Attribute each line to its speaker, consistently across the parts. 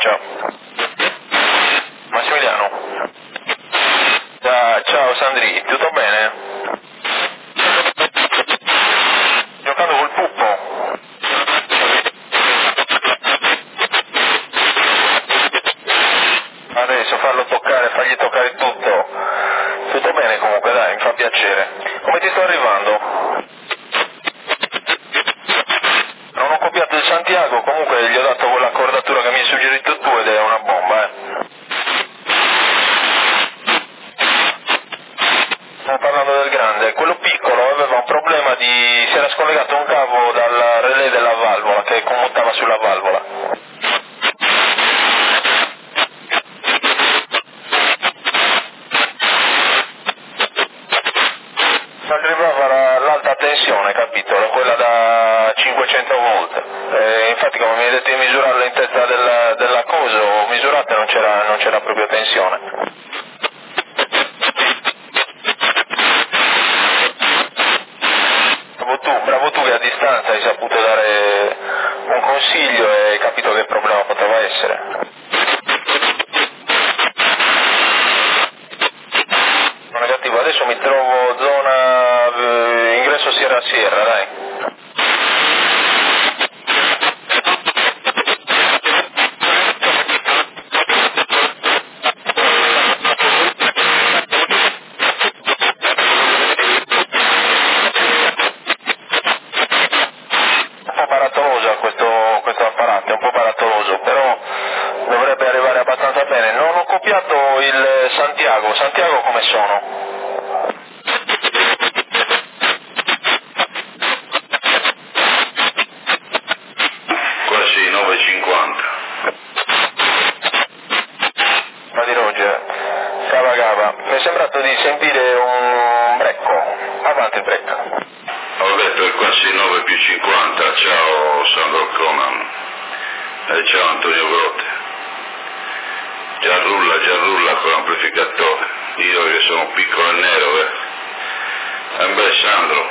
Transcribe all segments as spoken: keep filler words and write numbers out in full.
Speaker 1: ciao. Massimiliano. Ah, ciao Sandri, tutto bene? Giocando col puppo? Adesso farlo toccare, fargli toccare tutto. Tutto bene comunque, dai, mi fa piacere. Come ti sto arrivando? Non ho copiato il Santiago, comunque gli ho dato quell'accordatura che mi hai suggerito tu ed è una bomba, eh. Stiamo parlando del grande, quello piccolo aveva un problema di... si era scollegato un cavo dal relè della valvola che commutava sulla valvola. Arrivava l'alta tensione, capito? Quella da cinquecento volt. E infatti come mi hai detto di misurarla in testa del, della cosa, ho misurato e non c'era, non c'era proprio tensione. Bravo tu, bravo tu che a distanza hai saputo dare un consiglio e hai capito che problema poteva essere. Negativo, adesso mi trovo zona eh, ingresso Sierra Sierra, dai. Un po' baratoloso questo, questo apparato, è un po' baratoloso, però dovrebbe arrivare abbastanza bene. Non ho copiato il Santiago, Santiago come sono?
Speaker 2: Quasi nove e cinquanta.
Speaker 1: Ma di Roger, Gava Gava, mi è sembrato di sentire un brecco, avanti il brecco.
Speaker 2: Ho detto è quasi nove più cinquanta, ciao Sandro Conan e ciao Antonio Grotte. Già rulla, già rulla con l'amplificatore, io che sono piccolo e nero, eh. E beh Sandro.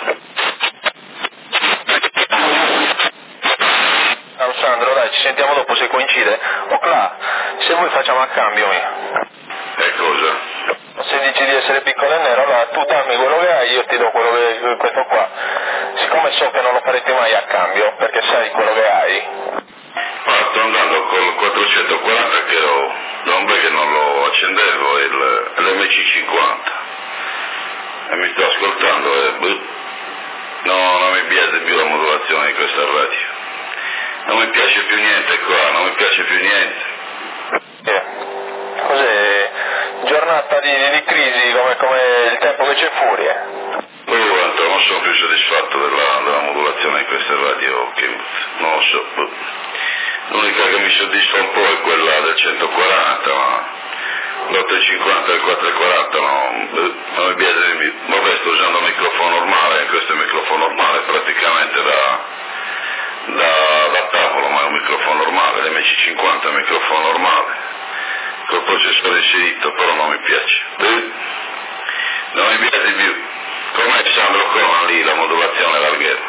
Speaker 1: Ciao Sandro, dai, ci sentiamo dopo se coincide. Ocla, se vuoi facciamo a cambio.
Speaker 2: E cosa?
Speaker 1: Se dici di essere piccolo e nero, allora tu dammi quello che hai, io ti do quello che questo qua. Siccome so che non lo farete mai a cambio, perché sai quello che hai.
Speaker 2: Ma sto andando col quattrocentoquaranta che ero da un bel che non lo accendevo, il, l'M C cinquanta. E mi sto ascoltando e boh, no, non mi piace più la modulazione di questa radio. Non mi piace più niente qua, non mi piace più niente.
Speaker 1: Yeah. Cos'è? Giornata di, di crisi come, come il tempo che c'è fuori, eh?
Speaker 2: Poi guarda, non sono più soddisfatto della, della modulazione di queste radio, che non lo so. Boh. L'unica che mi soddisfa un po' è quella del centoquaranta, ma l'ottocentocinquanta e il quattrocentoquaranta no, non mi piace di più. Vabbè, sto usando un microfono normale, questo è un microfono normale praticamente da, da, da tavolo, ma è un microfono normale, l'M C cinquanta è un microfono normale, col processore inserito, però non mi piace. Non mi piace più. Com'è Sandro Conan lì, la modulazione larghetta?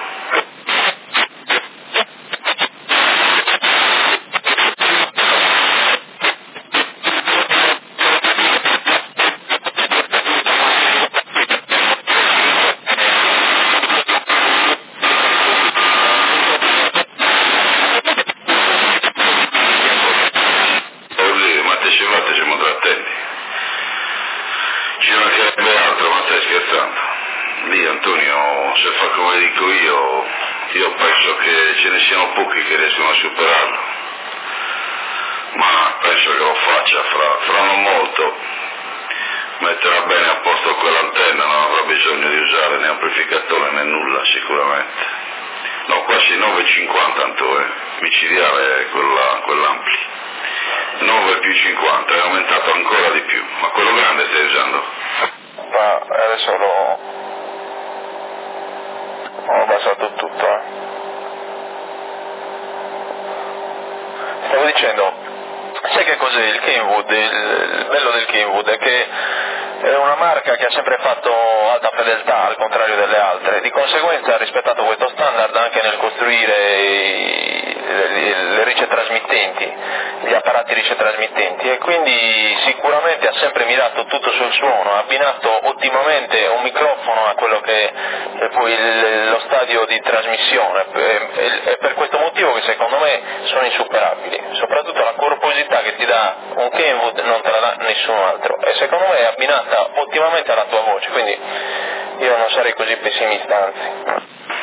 Speaker 1: quindi sicuramente ha sempre mirato tutto sul suono, ha abbinato ottimamente un microfono a quello che è poi il, lo stadio di trasmissione, è per questo motivo che secondo me sono insuperabili, soprattutto la corposità che ti dà un Kenwood non te la dà nessun altro, e secondo me è abbinata ottimamente alla tua voce, quindi io non sarei così pessimista, anzi.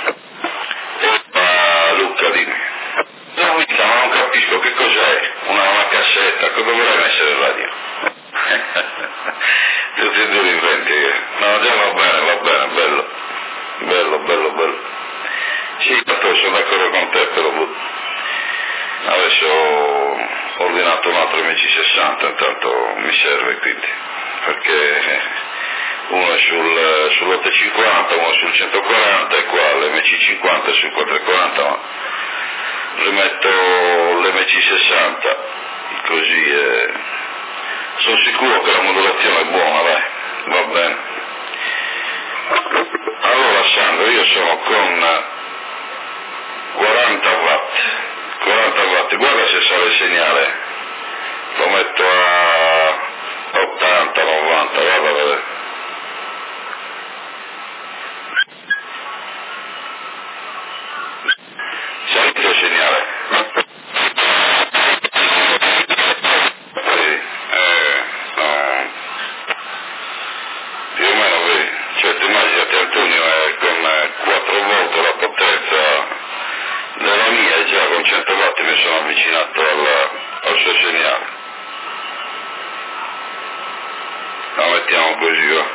Speaker 2: Uh, Luca, dimmi. No, ma non capisco che cos'è una, una cassetta, cosa vorrei mettere in radio? Tutti e due inventi. No, già va bene, va bene, bello. Bello, bello, bello. Sì, tanto sono d'accordo con te, però adesso ho ordinato un altro M C sessanta, intanto mi serve quindi, perché uno è sul, sull'ottocentocinquanta, uno sul centoquaranta e qua l'M C cinquanta sul quattrocentoquaranta, ma rimetto l'M C sessanta, così eh, sono sicuro che la modulazione è buona, dai, va bene. Allora Sandro, io sono con quaranta watt, quaranta watt, guarda se sale il segnale, lo metto a ottanta, novanta, guarda, guarda. Salito il segnale. Sì, eh, no. Più o meno vedi, cioè ti immaginati Antonio è con quattro volte la potenza della mia e già con cento watt mi sono avvicinato al, al suo segnale. La mettiamo così, va.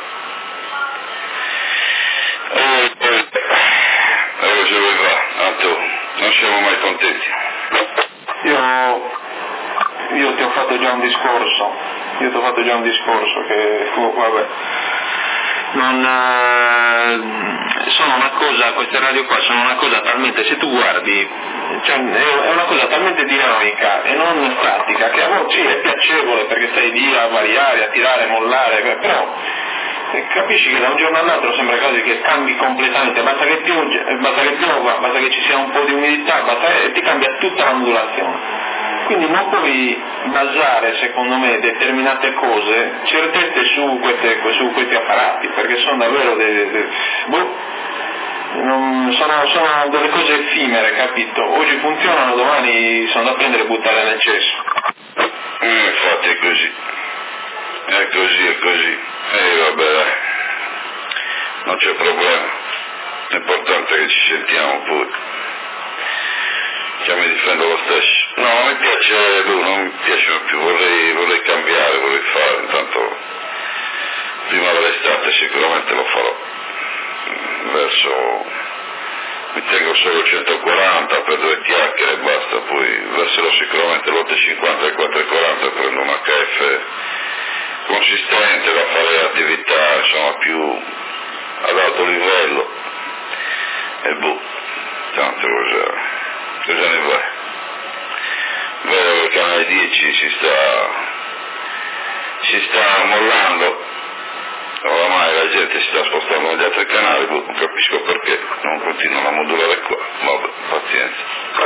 Speaker 2: E poi, e così va, tanto non siamo mai contenti.
Speaker 3: Io, io ti ho fatto già un discorso, io ti ho fatto già un discorso che, oh, vabbè, non, eh, sono una cosa, queste radio qua sono una cosa talmente, se tu guardi, cioè, è una cosa talmente dinamica e non statica, che a volte sì, è piacevole perché stai lì a variare, a tirare, mollare, però e capisci che da un giorno all'altro sembra quasi che cambi completamente, basta che pioggia, basta che piova, basta che ci sia un po' di umidità, basta, e ti cambia tutta la modulazione. Quindi non puoi basare, secondo me, determinate cose, certezze su, queste, su questi apparati, perché sono davvero dei, dei, boh, non, sono, sono delle cose effimere, capito? Oggi funzionano, domani sono da prendere e buttare nel cesso.
Speaker 2: Eh, infatti è così, è così, è così. E eh, vabbè, dai, non c'è problema, l'importante è che ci sentiamo pure, cioè mi difendo lo stesso. No, non mi piace lui, non mi piace più, vorrei, vorrei cambiare, vorrei fare, intanto prima dell'estate sicuramente lo farò, verso, mi tengo solo centoquaranta per due chiacchiere e basta, poi verserò sicuramente l'ottocentocinquanta e il quattrocentoquaranta, prendo un H F consistente da fare attività insomma più ad alto livello e boh, tanto cosa, cosa ne vai? Vedo che il canale dieci si sta si sta mollando, oramai la gente si sta spostando negli altri canali, boh, non capisco perché non continuano a modulare qua, vabbè, pazienza.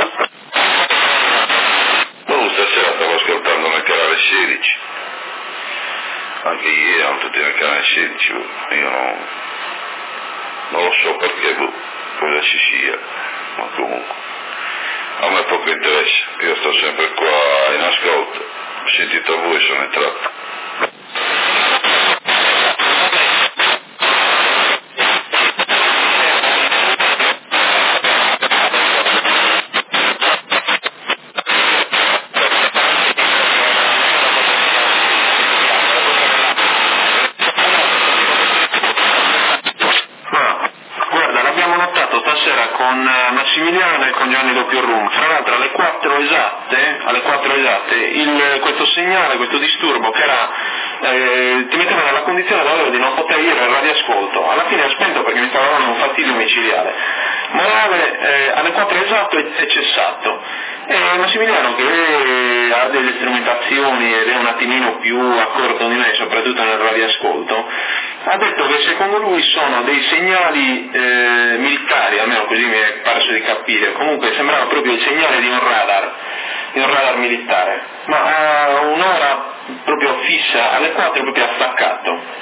Speaker 2: Boh, stasera stavo ascoltando nel canale sedici, anche ieri erano tutti nel canale sedici, io non, non lo so perché, boh, cosa ci sia, ma comunque a me poco interessa, io sto sempre qua in ascolto, ho sentito voi, sono entrato.
Speaker 3: Massimiliano e con Gianni Doppio Room, fra l'altro alle quattro esatte, alle quattro esatte il, questo segnale, questo disturbo che era, eh, ti metteva nella condizione davvero di non poter dire il radioascolto, alla fine ho spento perché mi stava dando un fastidio micidiale, ma alle, eh, alle quattro esatte è, è cessato. E Massimiliano, che ha delle strumentazioni ed è un attimino più accorto di me, soprattutto nel radioascolto, ha detto che secondo lui sono dei segnali eh, militari, almeno così mi è parso di capire, comunque sembrava proprio il segnale di un radar, di un radar militare, ma a un'ora proprio fissa, alle quattro proprio attaccato.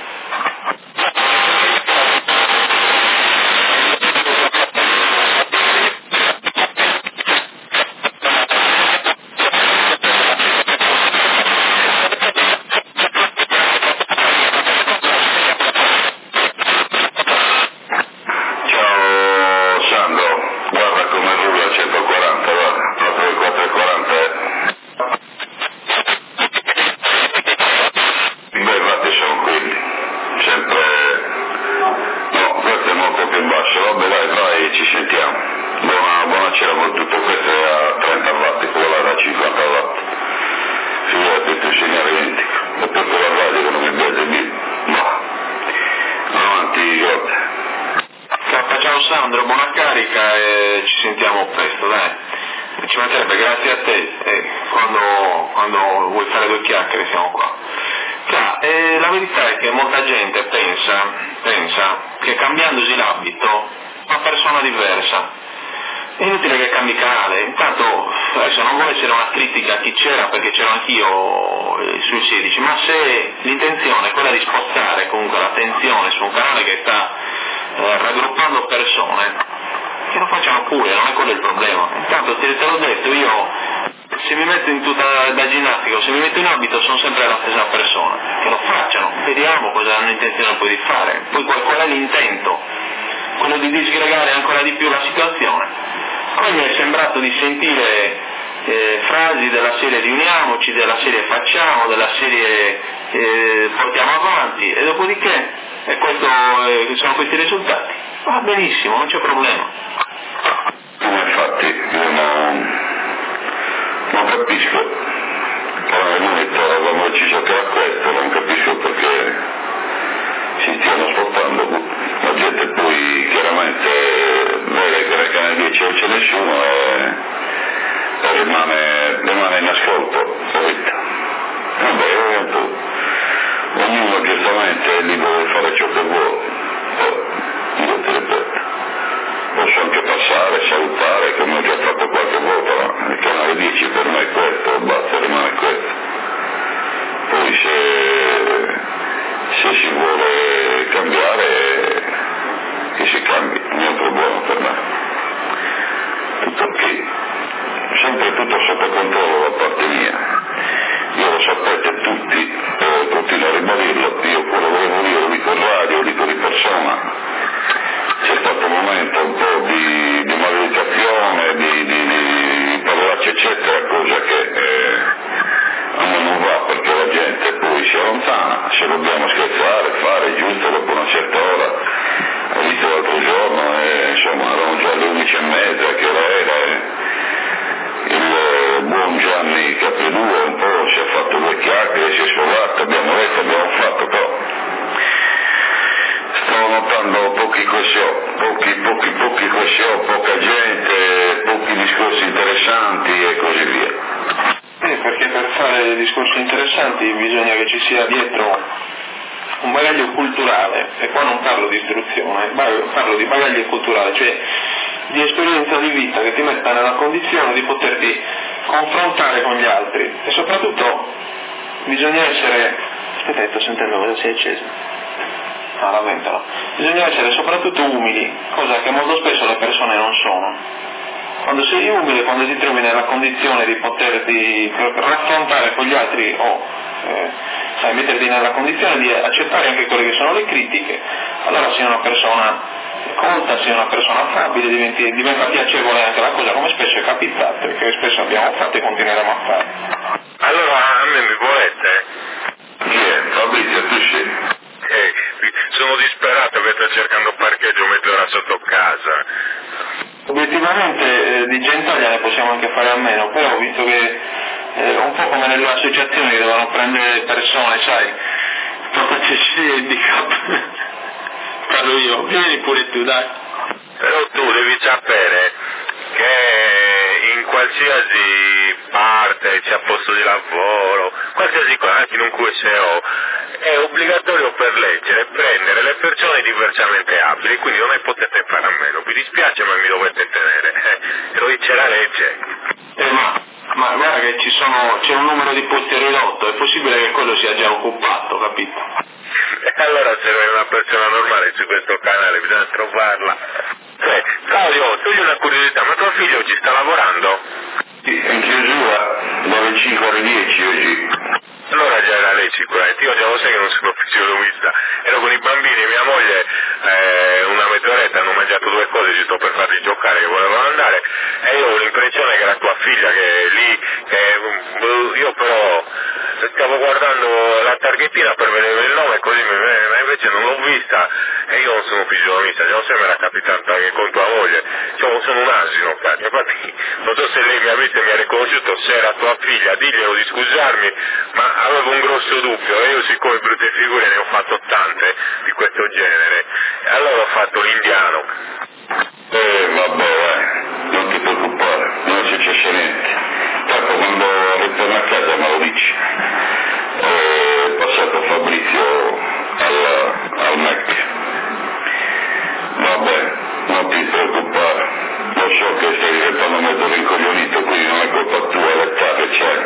Speaker 3: Sandro, buona carica e ci sentiamo presto, dai. Ci mancherebbe, grazie a te. Eh, quando, quando vuoi fare due chiacchiere siamo qua. Cioè, eh, la verità è che molta gente pensa, pensa che cambiandosi l'abito è una persona diversa. È inutile che cambi canale. Intanto, adesso non vuole essere una critica a chi c'era, perché c'ero anch'io eh, sui sedici, ma se l'intenzione è quella di spostare comunque l'attenzione su un canale che sta Eh, raggruppando persone, che lo facciano pure, non è quello il problema. Intanto te, te l'ho detto, io se mi metto in tuta da ginnastica o se mi metto in abito sono sempre la stessa persona, che lo facciano, vediamo cosa hanno intenzione poi di fare, poi qual, qual è l'intento, quello di disgregare ancora di più la situazione. A me mi è sembrato di sentire eh, frasi della serie riuniamoci, della serie facciamo, della serie eh, portiamo avanti, e dopodiché e questo, eh, sono questi risultati. Va benissimo, non c'è problema.
Speaker 2: No, infatti, io non, non capisco, probabilmente quando ci giocherà questo, non capisco perché si stiano spostando. La gente poi chiaramente vede che nel canale dieci non c'è nessuno e, e rimane, rimane in ascolto. Vabbè, ognuno giustamente è libero di fare ciò che vuole, però io ti ripeto, posso anche passare, salutare, come ho già fatto qualche volta, ma il canale dieci per me è questo, basta, rimane questo. Poi se, se si vuole cambiare, che si cambi, non è un problema per me. Tutto qui, sempre tutto sotto controllo da parte mia. Io lo sapete tutti, eh, continuo a ribadirlo, io quello volevo dire, lo dico in radio, lo dico di persona, c'è stato un momento un po' di, di maledicazione, di, di, di parolacce eccetera, cosa che eh, a me non va perché la gente poi si allontana, se dobbiamo scherzare, fare giusto dopo una certa ora, hai visto l'altro giorno, eh, insomma erano già le undici e mezza, che ora era, eh, il buon Gianni Capelua un po' si è fatto due chiacchiere, si è sfogato, abbiamo detto, abbiamo fatto, però sto notando pochi questions, pochi, pochi, pochi questions, poca gente, pochi discorsi interessanti e così via.
Speaker 3: Eh, perché per fare discorsi interessanti bisogna che ci sia dietro un bagaglio culturale, e qua non parlo di istruzione, parlo di bagaglio culturale, cioè di esperienza di vita che ti metta nella condizione di poterti confrontare con gli altri, e soprattutto bisogna essere, aspetta, sto sentendo cosa si è acceso, ah, la ventola, bisogna essere soprattutto umili, cosa che molto spesso le persone non sono. Quando sei umile, quando ti trovi nella condizione di poterti raffrontare con gli altri o eh, sai, metterti nella condizione di accettare anche quelle che sono le critiche, allora sei una persona colta, sei una persona affabile, diventi, diventa piacevole anche la cosa, come spesso è capitato e che spesso abbiamo fatto e continueremo a fare.
Speaker 1: Allora a me mi volete?
Speaker 2: Chi è? Fabrizio, tu sei?
Speaker 1: Eh, sono disperato che sto cercando parcheggio mezz'ora sotto casa.
Speaker 3: Obiettivamente eh, di Gentaglia ne possiamo anche fare a meno, però visto che eh, un po' come nelle associazioni che devono prendere persone, sai, protezione handicap. Parlo io, vieni pure tu, dai.
Speaker 1: Però tu devi sapere che in qualsiasi parte, sia posto di lavoro, qualsiasi cosa, anche in un Q S O, è obbligatorio per legge prendere le persone diversamente abili, quindi non ne potete fare a meno. Vi dispiace ma mi dovete tenere, eh, lo dice la legge.
Speaker 3: Eh, ma, ma guarda che ci sono, c'è un numero di posti ridotto, è possibile che quello sia già occupato, capito?
Speaker 1: E allora se non è una persona normale su questo canale bisogna trovarla. Eh, Claudio, togli una curiosità, ma tuo figlio ci sta lavorando?
Speaker 2: In chiusura, dalle cinque alle dieci oggi.
Speaker 1: Allora già era lei sicuramente, io già lo sai che non sono fisionomista, ero con i bambini e mia moglie eh, una mezz'oretta hanno mangiato due cose, ci sto per farli giocare che volevano andare e io ho l'impressione che era tua figlia che lì, che, io però stavo guardando la targhettina per vedere il nome così, ma invece non l'ho vista e io non sono fisionomista, già lo sai mi era capitato anche con tua moglie, cioè, sono un asino, cazzo. Infatti non so se lei mi ha visto e mi ha riconosciuto, se era tua figlia, diglielo di scusarmi, ma avevo un grosso dubbio e io siccome brutte figure ne ho fatto tante di questo genere, e allora ho fatto l'indiano.
Speaker 2: Eh vabbè, eh, non ti preoccupare, non è successo niente. Tanto quando ritorno a casa me lo dici. È passato Fabrizio al, al Mac. Vabbè, non ti preoccupare, lo so che stai diventando mezzo rincoglionito, quindi non è colpa tua l'età che c'è.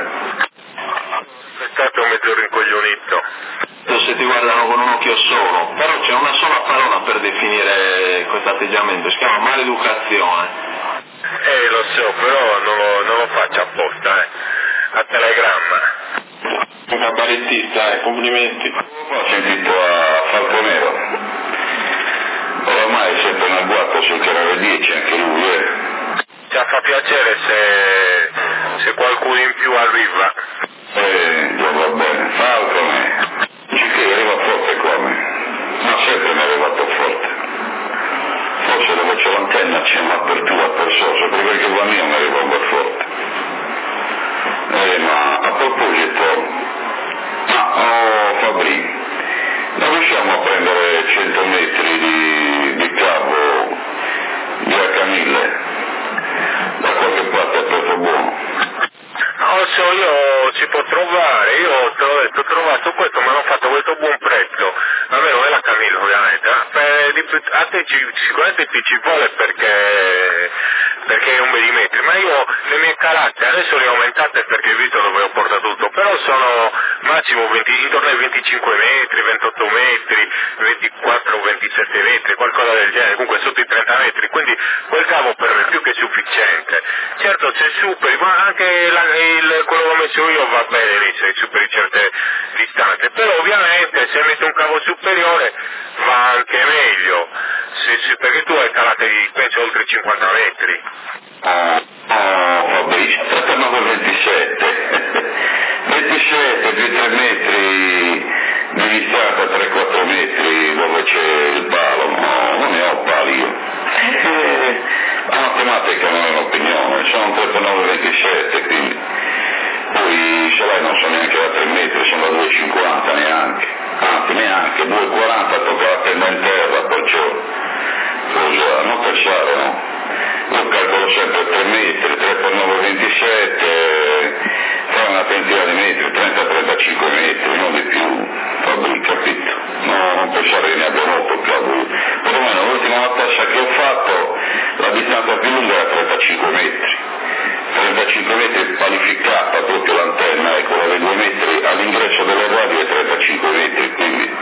Speaker 1: È stato mezzo rincoglionito.
Speaker 3: Se ti guardano con un occhio solo, però c'è una sola parola per definire questo atteggiamento, si chiama maleducazione.
Speaker 1: Eh lo so, però non lo, non lo faccio apposta, eh. A telegramma.
Speaker 3: Un cabarettista, eh, complimenti.
Speaker 2: Ho sentito a Falconero. Oramai è sempre un agguato sul canale dieci, anche lui, eh.
Speaker 1: Ci fa piacere se, se qualcuno in più arriva.
Speaker 2: Eh, già va bene. Falcone. Dici che arriva forte come? Ma sempre mi è arrivato forte. Forse dove c'è l'antenna c'è un'apertura per sorso, perché la mia mi arriva un po' forte. Eh, ma a proposito, ma oh Fabri, non riusciamo a prendere cento metri di, di cavo di acca mille da qualche parte a prezzo buono?
Speaker 1: Non so, io si può trovare, io te l'ho detto, ho trovato questo, ma hanno fatto questo buon prezzo, a me non è la Camillo ovviamente, eh, a te ci, sicuramente ti ci vuole perché, perché è un millimetro, ma io le mie calate adesso le ho aumentate perché ho visto dove ho portato tutto, però sono massimo venti, intorno ai venticinque metri, ventotto metri, ventiquattro, ventisette metri, qualcosa del genere, comunque sotto i trenta metri, quindi quel cavo per me è più che sufficiente. Certo se superi, ma anche la, il, quello che ho messo io va bene lì se superi certe distanze, però ovviamente se metti un cavo superiore va anche meglio, se, se, perché tu hai calate di penso oltre cinquanta metri.
Speaker 2: Ah, oh, Fabrizio, trettanove ventisette, ventisette più tre metri di distanza, tre quattro metri dove c'è il palo, no, non ne ho pali io. Eh, la matematica non è un'opinione, sono trettanove ventisette, quindi poi se lei non sono neanche da tre metri, sono da due cinquanta neanche, anzi neanche, due quaranta tocca la tenda in terra, perciò cosa, non pensare, no? Io calcolo sempre tre metri, tre per nove ventisette, fa una trentina di metri, trenta trentacinque metri, non di più, Fabri, capito? No, non pensare che ne abbia molto più. Perlomeno l'ultima tassa che ho fatto, la distanza più lunga era trentacinque metri. trentacinque metri qualificata proprio l'antenna, ecco, la dei due metri all'ingresso delle radio è trentacinque metri, quindi...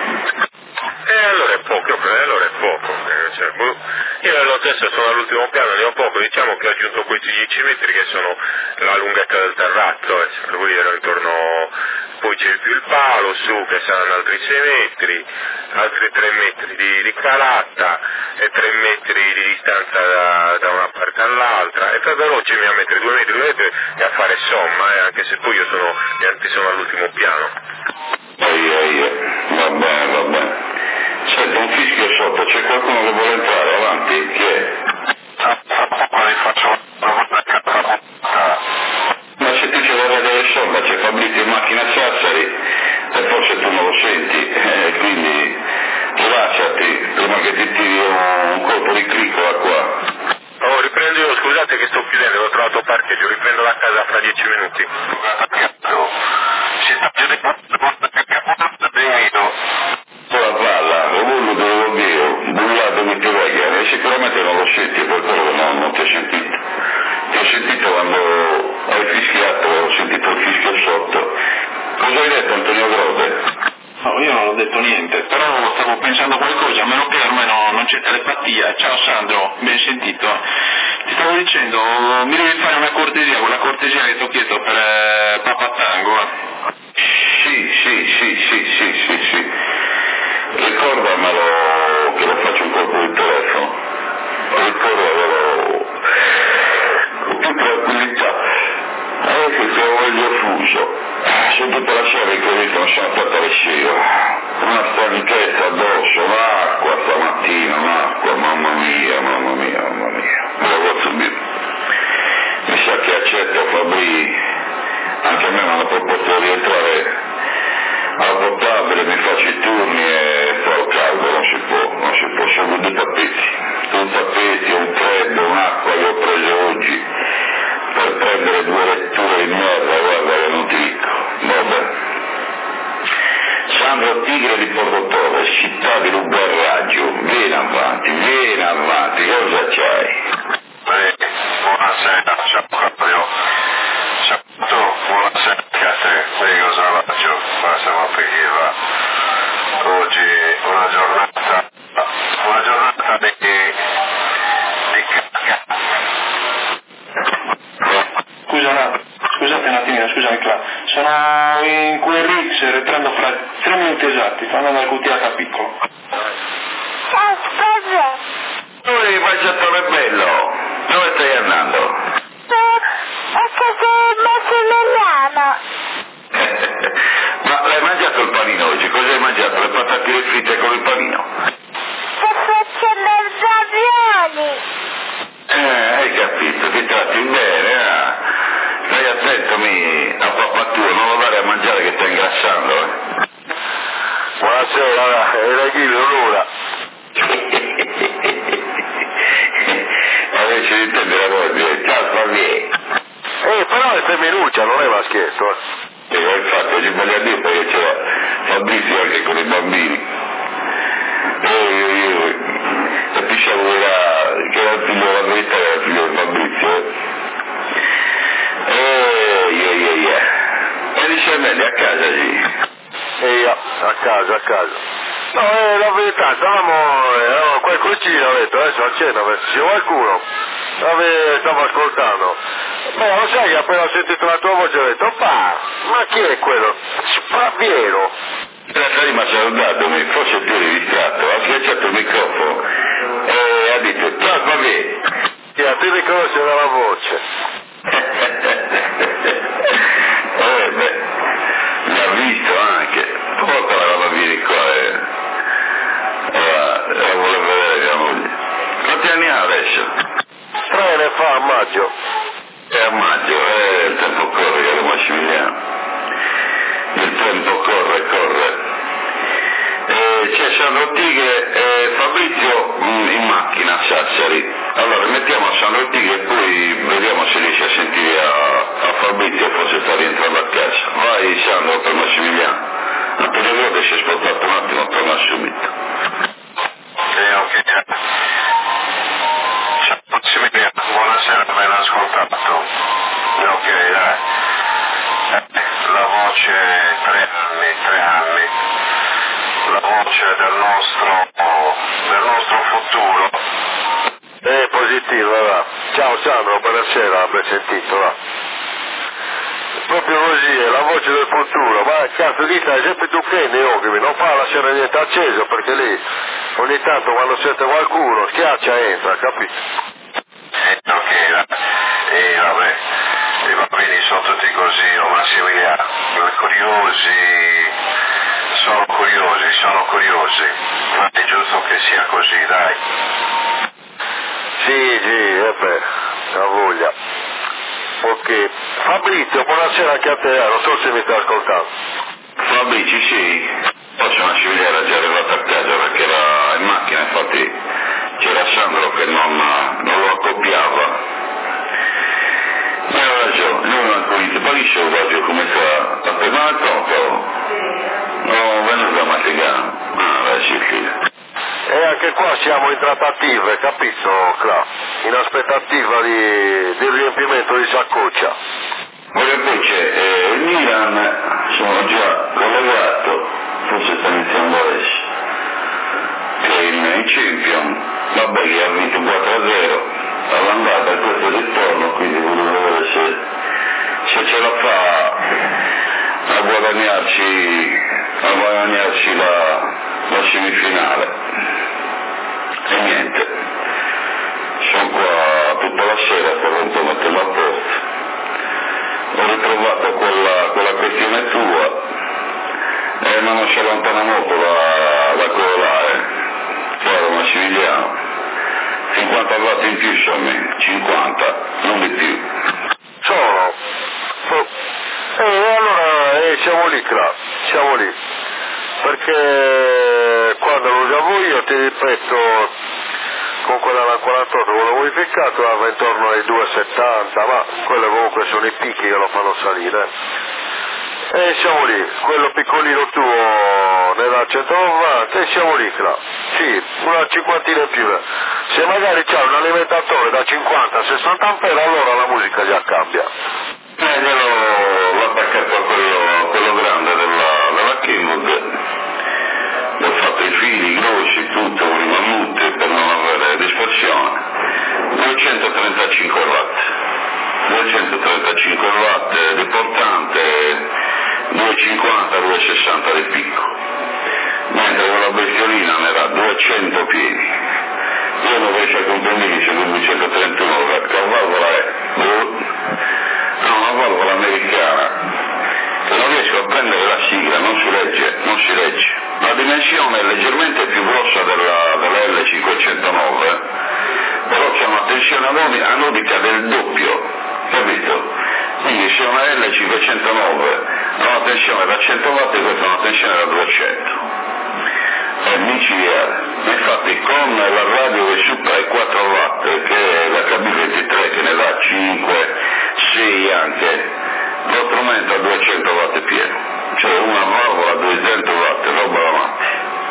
Speaker 1: E allora è poco, allora è poco. Cioè, io lo stesso sono all'ultimo piano, ne ho poco, diciamo che ho aggiunto questi dieci metri che sono la lunghezza del terrazzo, eh, per cui ero intorno, poi c'è più il palo su che saranno altri sei metri, altri tre metri di, di calata e tre metri di distanza da, da una parte all'altra e poi veloce mi a mettere due metri, due metri e a fare somma, eh, anche se poi io sono, sono all'ultimo piano.
Speaker 2: Ehi, ehi, va bene, va bene. Senta, un fischio sotto, c'è qualcuno che vuole entrare, avanti, chi è? Ma se tu ce l'hai delle sonda, c'è Fabrizio in macchina a Sassari, e forse tu non lo senti, eh, quindi lasciati, prima che ti tiri un colpo di cricola qua.
Speaker 1: Oh, riprendo io, scusate che sto chiudendo, ho trovato parcheggio, riprendo la casa fra dieci minuti.
Speaker 2: La palla, lo voglio dove lo dio, bullato che ti voglio, e sicuramente non lo senti per quello che non, non ti ho sentito. Ti ho sentito quando hai fischiato, ho sentito hai detto, Antonio Grote?
Speaker 3: No, io non ho detto niente, però stavo pensando qualcosa, a meno che ormai no, non c'è telepatia. Ciao Sandro, ben sentito. Ti stavo dicendo, mi devi fare una cortesia, quella cortesia che ti ho chiesto per eh, Papa Tango. Eh.
Speaker 2: Sì, sì, sì, sì, sì, sì, sì. Ricordamelo che lo faccio un colpo di telefono. Ricordamelo con più tranquillità. Adesso che ho voglio fuso. Se tutta la sera ricordo non sono stato all'escio. Una stanchezza addosso, un'acqua stamattina, un'acqua, mamma mia, mamma mia, mamma mia. Me la posso dire. Mi sa che accetto Fabri, anche a me mi hanno proposto di entrare alla potabile, mi faccio i turni e fa il caldo, non si può, non si può, sono due tappeti. Due tappeti, un freddo, un'acqua che ho preso oggi per prendere due letture di merda, guarda che non ti dico. Vabbè. Sandro Tigre di Porto Torre, città di Luberraggio, vieni avanti, vieni avanti, cosa c'hai?
Speaker 1: Beh, buonasera, ciao Claudio. Ciao tu, buonasera anche a te, vedi cosa raggio, ma siamo perché va. Oggi una giornata, una giornata di, di cacca.
Speaker 3: Scusa, scusate un attimino, scusami qua. Sono in Q R X, riprendo fra tre minuti esatti, sto andando al Q T H piccolo.
Speaker 2: Oi, mangiatore bello, dove stai andando? Ma l'hai mangiato il panino oggi? Cosa hai mangiato? Le patatine fritte con il panino? Eh, hai capito, ti tratti bene, eh? Stai attento mi, a papà tuo, non lo dare a mangiare che stai ingrassando, eh?
Speaker 1: Buonasera, è la Ghillo, l'ora.
Speaker 2: Adesso di te la voce, ciao Fabio.
Speaker 1: Eh, però è femminuccia, non è maschietto, eh.
Speaker 2: E eh, infatti ci voglio dire perché c'era Fabrizio anche con i bambini. E io, io, e pensavo che era, che era il figlio della verità, era il figlio di Fabrizio. E io, io, io. E dice a casa sì.
Speaker 1: E io, a casa, a casa. No, eh, la verità, stavamo, eravamo qua in cucina, ho detto, adesso a cena, se qualcuno ave, stavo ascoltando. Beh, lo sai che appena ho sentito la tua voce ho detto, pa, ma chi è quello? Spraviero.
Speaker 2: Era prima salutandomi, forse più distratto, ha schiacciato il microfono e ha detto, ciao Fabio.
Speaker 1: Yeah, ti riconosci dalla voce.
Speaker 2: Eh beh, l'ha visto anche, porta la bambina qua e la, la vuole vedere mia moglie. Quanti anni ha adesso?
Speaker 1: Tre anni fa, a maggio.
Speaker 2: È a maggio, eh, il tempo corre, caro Massimiliano. Il tempo corre, corre. Eh, c'è Sandro Tigre e Fabrizio mh, in macchina a Sassari. Allora mettiamo Sandro Tigre e poi vediamo se riesce a sentire a, a Fabrizio, forse sta rientrando a casa. Vai Sandro per Massimiliano. Antonio Grote si è spostato un attimo, torna subito.
Speaker 1: Sì, ok. Ciao Massimiliano, buonasera, ben ascoltato. Ok, dai. La voce tre anni, tre anni. La voce del nostro, del nostro futuro. È positiva, va. Ciao Sandro, buonasera, ben sentito, va. Proprio così, è la voce del futuro, ma cazzo di stai sempre tu che ne occupi, non fa lasciare niente acceso perché lì ogni tanto quando sente qualcuno schiaccia e entra, capito? Eh, ok, e vabbè, i bambini sono tutti così, oh Massimiliano, curiosi, sono curiosi, sono curiosi, ma è giusto che sia così, dai. Sì, sì, e beh, ha voglia. Ok, Fabrizio, buonasera anche a te, non so se mi stai ascoltando.
Speaker 2: Fabrizio, sì, forse Massimiliano era già arrivato a casa perché era in macchina, infatti c'era Sandro che non, non lo accoppiava. Ma hai ragione, non è pulito, ma lì c'è un raggio come sta, appena al troppo, no, venuto a masticare, ah, beh, sì, sì.
Speaker 1: E anche qua siamo in trattative, capito, Cla? In aspettativa di, di riempimento di saccoccia.
Speaker 2: Poi invece eh, il Milan sono già vabbè, che ha vinto quattro a zero all'andata e questo ritorno, quindi volevo vedere se, se ce la fa a guadagnarci, a guadagnarci la, la semifinale. E niente, sono qua tutta la sera, sto pronto a metterlo a posto. Ho ritrovato quella, quella questione tua, eh, ma non si allontana molto da, da quello là, eh. Chiaro, Massimiliano. cinquanta watt in più sono, cinquanta, non di più.
Speaker 4: Sono. E eh, allora eh, siamo lì, Cla, siamo lì. Perché quando lo usavo io, ti ripeto, con quella da quarantotto, quello modificato, andava intorno ai due virgola settanta, ma quello comunque sono i picchi che lo fanno salire. E siamo lì, quello piccolino tuo ne dà centonovanta e siamo lì, Cla. Sì, una cinquantina in più. Se magari c'è un alimentatore da cinquanta a sessanta ampere, allora la musica già cambia.
Speaker 2: Eh, l'ho attaccato a quello, quello grande della, della Kenwood, ho fatto i fili grossi, tutto, i mammuti per non avere dispersione, duecentotrentacinque watt, duecentotrentacinque watt di portante, duecentocinquanta due sessanta di picco, mentre quella bestiolina ne era duecento piedi. Io non riesco a comprendere se con duecentotrentuno, che valvola è? No, una valvola americana, che non riesco a prendere la sigla, non si legge, non si legge. La dimensione è leggermente più grossa della, della L cinquecentonove, però c'è una tensione anodica del doppio, capito? Quindi se una L cinquecentonove ha una tensione da cento watt, questa è una tensione da duecento. È micidiale. Infatti con la radio che supera i quattro watt, che è la K B ventitré che ne dà cinque, sei anche, lo strumento a duecento watt pieno, cioè una valvola a duecento watt, roba davanti.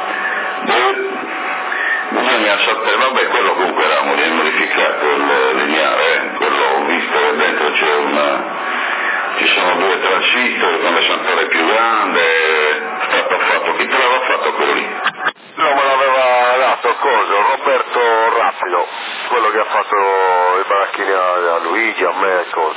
Speaker 2: Bisogna sapere, vabbè, quello comunque era modificato, il lineare, eh? Quello ho visto che dentro c'è una, ci sono due transistor con l'esantore più grande, è stato fatto, chi te l'aveva fatto quello lì?
Speaker 4: No, me l'aveva dato cosa, Roberto Rapido, quello che ha fatto i baracchini a, a Luigi, a me e cose.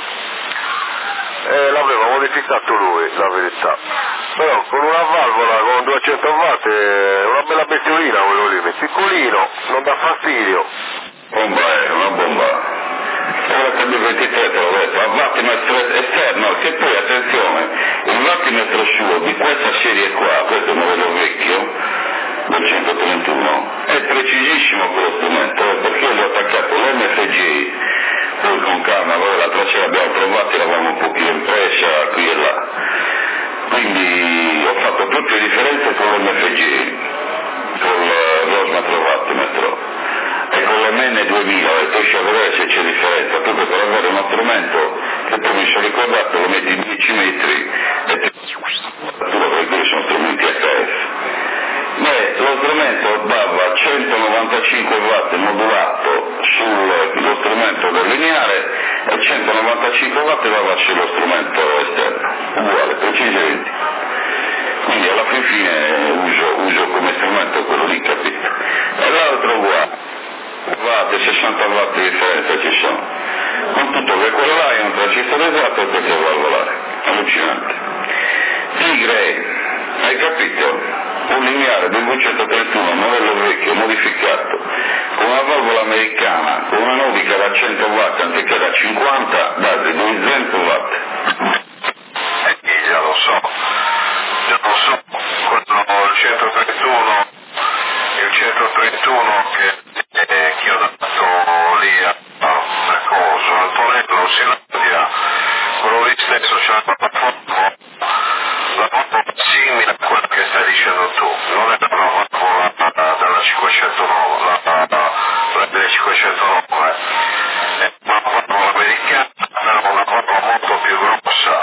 Speaker 4: E l'aveva modificato lui, la verità. Però con una valvola con duecento watt è una bella bestiolina quello lì, piccolino, non dà fastidio.
Speaker 2: Bomba è, una bomba. Ora che abbiamo ventitré te l'ho detto, a wattimetro esterno, che poi attenzione, il wattimetro suo di questa serie qua, questo è un modello vecchio, duecentotrentuno, è precisissimo quello strumento, perché io gli ho attaccato l'M F G, poi con calma, allora l'altra sera abbiamo provato e l'avevamo un pochino impressa qui e là, quindi ho fatto tutte le differenze con l'M F G, con l'osmetro wattimetro e con l'M N duemila, e poi a vedere se c'è differenza, tutto per avere uno strumento che poi mi sono ricordato, lo metti in dieci metri e ti perché sono strumenti H F. Beh, lo strumento dava centonovantacinque watt modulato sullo strumento del lineare e centonovantacinque watt dava sullo strumento esterno, uguale, precisi identici. Quindi alla fin fine uso, uso come strumento quello lì, capito? E l'altro uguale, watt e sessanta watt di differenza ci sono. Con tutto che quello là è un transistore esatto e questo è valvolare, allucinante. Tigre, hai capito? Un lineare del duecentotrentuno, modello vecchio, modificato, con una valvola americana, con una anodica da cento watt anziché da cinquanta, da duecento watt.
Speaker 4: Eh, già lo so, già lo so, quello, il centotrentuno, il centotrentuno che, eh, che ho dato lì a, a cosa, al Tonello, Silandia, quello lì stesso c'è una piattaforma, la valvola simile a quella che stai dicendo tu, non è una valvola della cinquecentonove, la, la, la della cinquecentonove, è una valvola americana, però una valvola molto più grossa,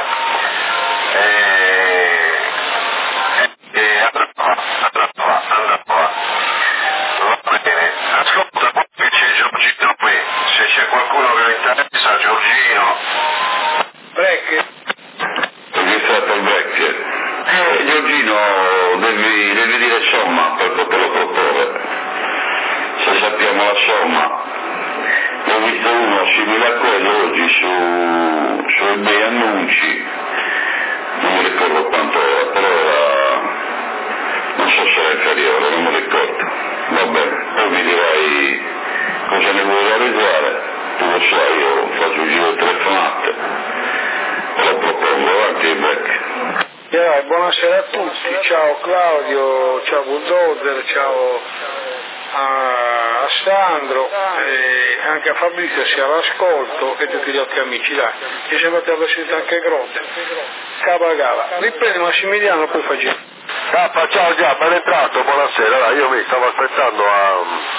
Speaker 4: e, e andrà qua, andrà qua, andrà qua, va bene, ascolta, poi c'è Giorgino qui, se c'è qualcuno che le interessa, Giorgino, break.
Speaker 2: Perché è stato il break? Eh, Giorgino, devi, devi dire insomma per poterlo proporre. Se sappiamo la somma, ho visto uno simile a quello oggi su, su eBay annunci, non mi ricordo quanto era, però era, non so se era inferiore, non mi ricordo. Va bene, poi mi dirai cosa ne vuoi realizzare, tu lo sai, io faccio un giro di telefonate, lo propongo, avanti e back.
Speaker 5: Yeah, buonasera a tutti, ciao Claudio, ciao Bulldozer, ciao a, a Sandro e anche a Fabrizio sia all'ascolto e tutti gli altri amici, dai, ci sembra che abbia sentito anche Grotte. Cava cava, riprendi Massimiliano, poi facciamo.
Speaker 6: Cappa, ciao già, ben entrato, buonasera, dai, io mi stavo aspettando a,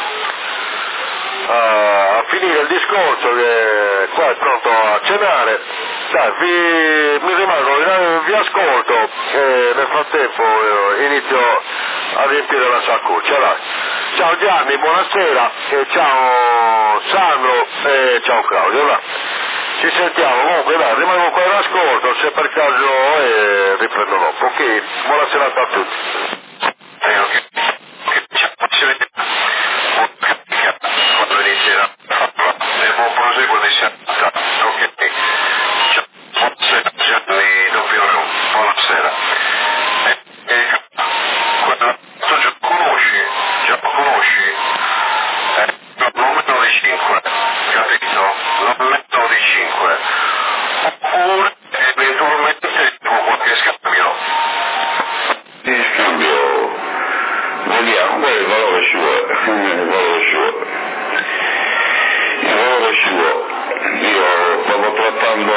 Speaker 6: a, a finire il discorso che qua è pronto a cenare, dai, vi, mi rimango, vi ascolto e nel frattempo eh, inizio a riempire la saccuccia, dai. Ciao Gianni, buonasera, e ciao Sandro e ciao Claudio, dai. Ci sentiamo, comunque dai, rimango qua in ascolto, se per caso eh, riprendo dopo, ok? Buona serata a tutti.
Speaker 4: Eh, ok. Quando inizierà e buon proseguo di serata, ok? Buonasera Gianni Doppio, buonasera. Eh, eh, quella, tu già conosci, già conosci? Eh, no, non meno di cinque, capito? Non meno di cinque. Oppure eventualmente con qualche scambio.
Speaker 2: Di scambio, vogliamo, beh, il valore suo, il valore suo. Il valore suo, io stavo trattando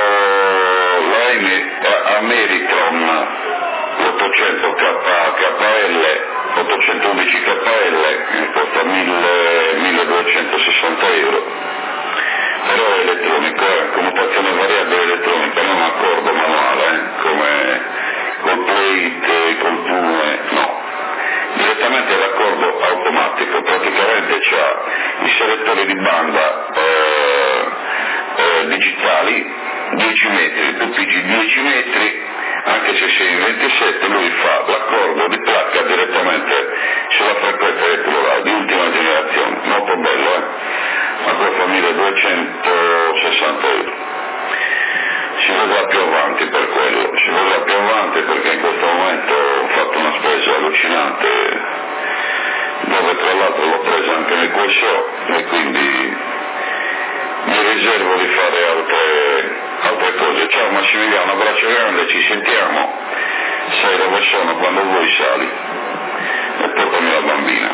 Speaker 2: l'Ameritron ottocento K L, ottocentoundici K L, che costa milleduecentosessanta euro, però è elettronico, è commutazione variabile elettronica, non accordo manuale, eh, come col plate, col tume, no, direttamente l'accordo automatico, praticamente c'ha i selettori di banda eh, eh, digitali, dieci metri, tu pigi dieci metri, anche se sei in ventisette, lui fa l'accordo di placca direttamente sulla frequenza del titolare, di ultima generazione, molto bello, eh? Ma costa milleduecentosessanta euro. Si vedrà più avanti per quello, si vedrà più avanti perché in questo momento ho fatto una spesa allucinante, dove tra l'altro l'ho presa anche nel corso e quindi mi riservo di fare altre, altre cose. Ciao Massimiliano, un abbraccio grande, ci sentiamo, sai dove sono, quando vuoi sali e portami la bambina.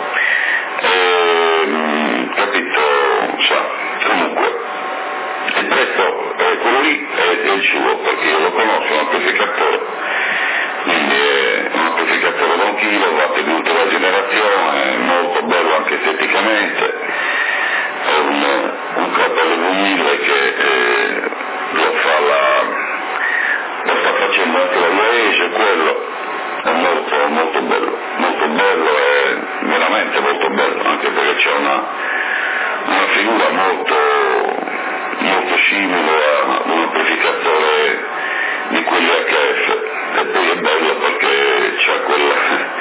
Speaker 2: E, capito, sa, comunque il prezzo eh, quello lì è, è il suo, perché io lo conosco, un amplificatore, quindi è un amplificatore da un kilowatt di ultima generazione, molto bello anche esteticamente, è un, un K L V mille che eh, lo fa la, lo sta facendo anche la Iaese, quello è molto molto bello, molto bello e veramente molto bello, anche perché c'è una, una figura molto molto simile a un amplificatore di quelli H F, e poi è bello perché c'ha quella,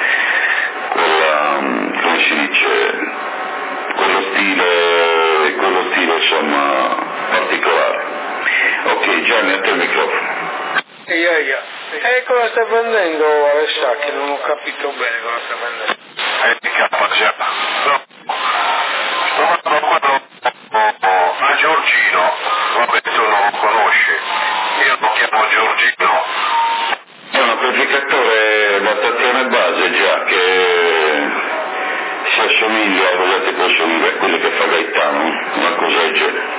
Speaker 2: quella come si dice, quello stile, quello stile insomma particolare. Ok Gianni, a te il microfono.
Speaker 5: Yeah, yeah. E cosa stai prendendo Alessacchi? Non ho capito bene cosa stai prendendo.
Speaker 4: Eh, di capacità. No. Sto parlando a Giorgino, vabbè tu non lo conosci, io lo chiamo Giorgino.
Speaker 2: È un amplificatore da tazione base già che si assomiglia, volete consumire, a quelli che fa Gaetano, una cosa del genere.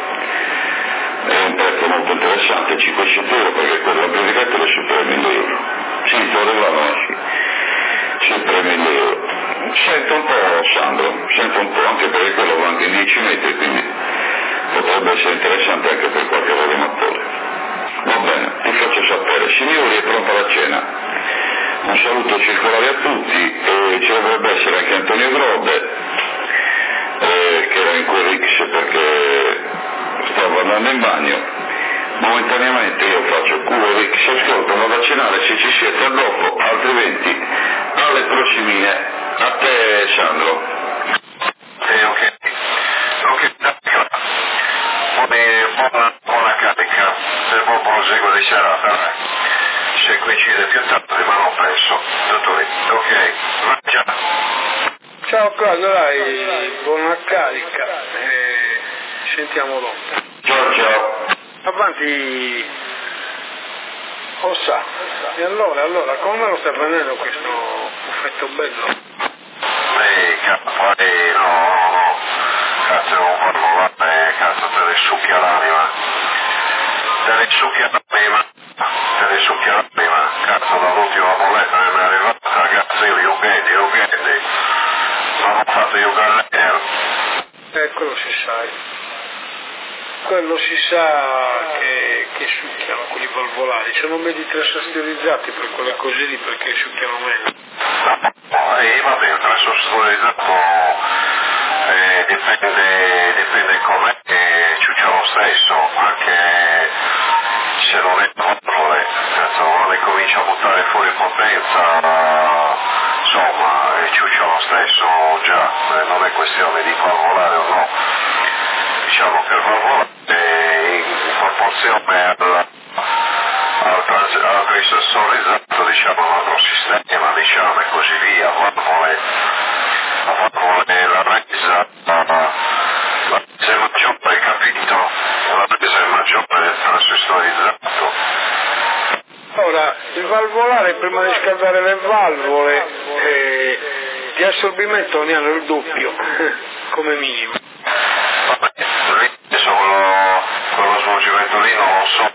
Speaker 2: È un prezzo molto interessante, cinquecento euro perché quell'amplificatore è su tremila euro. Sì, sto arrivando sì, su tremila euro. Sento un po' Sandro, sento un po', anche perché quello va anche in dieci metri, quindi potrebbe essere interessante anche per qualche volumatore. Va bene, ti faccio sapere. Signori, è pronta la cena. Un saluto circolare a tutti e ci dovrebbe essere anche Antonio Grode, eh, che era in quel X perché stavo andando in bagno. Momentaneamente io faccio culo X, ascolto, vado a cenare se ci siete a dopo, altrimenti alle prossime. A te Sandro.
Speaker 4: Eh, ok. proseguo di serata, dai. Se coincide più tardi, ma non penso. Tutto lì. Ok, va già.
Speaker 5: Ciao Claudio, dai, buona carica. Eh, sentiamo dopo.
Speaker 4: Ciao ciao.
Speaker 5: Avanti. Oh sa. E allora, allora, come lo sta prendendo questo effetto bello?
Speaker 4: Ehi, cazzo, eh, no, no, no. Cazzo, non parlo, vabbè, cazzo, te ne succhia l'anima. Te ne succhia l'anima. Te ne succhia l'anima. Cazzo, dall'ultima bolletta che mi è arrivata, cazzo, io li uguendi, li uguendi. Ma ho fatto io galera.
Speaker 5: Eh, quello si sa. Quello si sa che, che succhiano quelli valvolari. Se non vedi tre sensorizzati per quelle cose lì, perché succhiano meno?
Speaker 4: No, eh, vabbè, il tre sensorizzato eh, dipende, dipende com'è e ciuccia lo stesso, anche se non è valvole, cazzo, non ne comincia a buttare fuori potenza, insomma, e ciuccia lo stesso già, eh, non è questione di valvolare o no. Diciamo che il valvolare è in proporzione al, al, trans, al trisensorizzato, diciamo, all'altro sistema, diciamo, e così via, valvole, la valvole, la resa, la, la resa è maggiore, capito? La resa è maggiore del transistorizzato.
Speaker 5: Ora, il valvolare prima di scaldare le valvole eh, di assorbimento ne hanno il doppio, come minimo.
Speaker 4: Vabbè, adesso quello, quello svolgimento lì non lo so.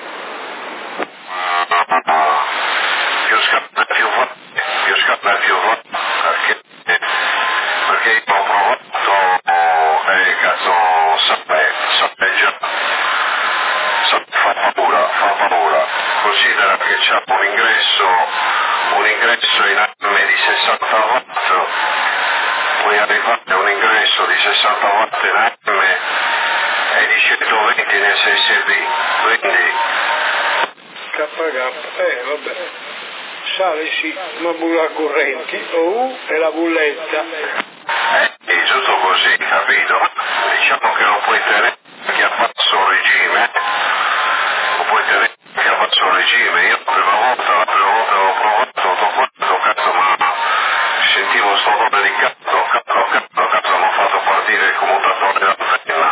Speaker 4: Uh, più scalda più va, più scalda più va, perché, perché io ho provato e eh, cazzo sape, sape già, sape, fa paura, fa paura. Considera che c'è un ingresso, un ingresso in armi di sessanta watt, puoi arrivare a un ingresso di sessanta watt in armi e di centoventi nel sei sei B, quindi
Speaker 5: K K, eh vabbè, sale sì, ma bulla correnti, oh, è la bulletta.
Speaker 4: eh, è giusto così, capito? Diciamo che lo puoi tenere che a basso regime, lo puoi tenere che a basso regime. Io la prima volta, la prima volta l'ho provato, ho guardato, cazzo, ma sentivo sto nome di cazzo, cazzo, cazzo, cazzo, mi ha fatto partire il commutatore della penna.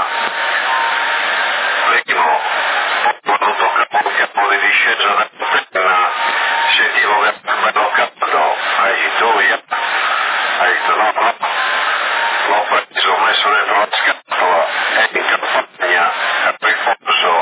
Speaker 4: Primo, poi quando toccavo il capo di discesa della penna, sentivo che me lo caldo, hai detto, io, hai detto, no, no, l'ho preso, ho messo dentro la scatola, e in campagna, a riposo.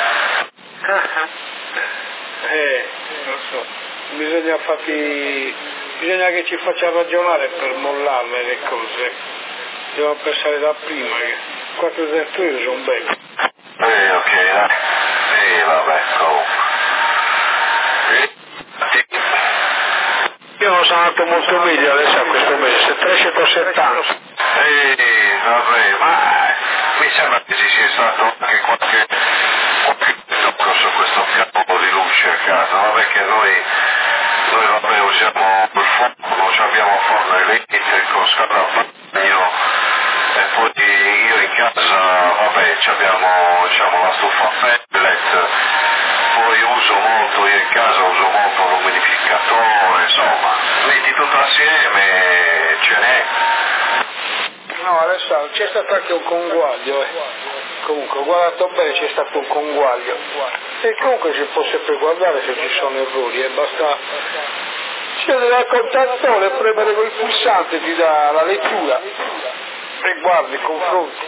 Speaker 5: Eh, non so, bisogna farti, bisogna che ci faccia ragionare per mollarle le cose. Dobbiamo pensare da prima che quattro dettori sono belli.
Speaker 4: Eh, ok, dai. Eh, vabbè, comunque. Eh, sì.
Speaker 5: Io non sono andato molto meglio adesso a questo mese, trecentosettanta.
Speaker 4: Eh, vabbè, ma mi sembra che ci sia stato anche qualche, qualche tocco su questo campo di luce a casa, vabbè che noi, noi vabbè usiamo il fuoco, non abbiamo forno elettrico, scatola a bagno, e poi io in casa, vabbè, abbiamo, diciamo, la stufa pellet, poi uso molto, io in casa uso molto l'umidificatore, insomma, metti tutto assieme, ce n'è.
Speaker 5: No, Alessandro, c'è stato anche un conguaglio, eh. Comunque, ho guardato bene, c'è stato un conguaglio. E comunque si può sempre guardare se ci sono errori, e eh. basta scendere dal contatore, premere quel pulsante, ti dà la lettura, e guardi, confronti.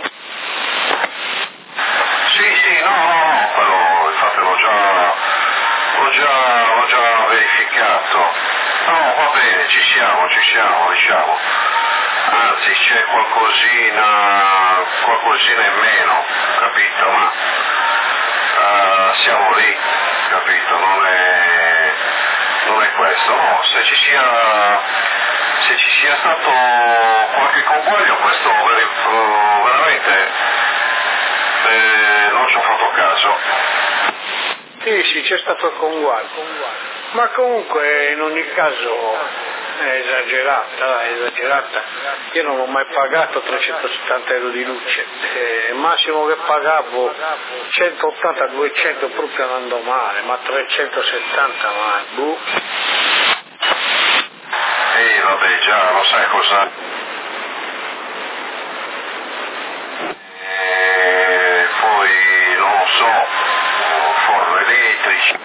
Speaker 4: Sì, sì, no, no, no, quello, infatti l'ho già, l'ho già, l'ho già verificato. No, va bene, ci siamo, ci siamo, diciamo. Anzi, c'è qualcosina, qualcosina in meno, capito? Ma uh, siamo lì, capito? Non è, non è questo, no, se ci sia, se ci sia stato qualche conguaglio, questo uh, veramente eh, non ci ho fatto caso.
Speaker 5: Sì, sì, c'è stato il conguaglio. Ma comunque, in ogni caso, è esagerata, dai, è esagerata. Io non ho mai pagato trecentosettanta euro di luce, eh, il massimo che pagavo centottanta duecento proprio andando male, ma trecentosettanta mai, boh.
Speaker 4: Sì, vabbè, già lo sai cosa. E poi non lo so, forno elettrici,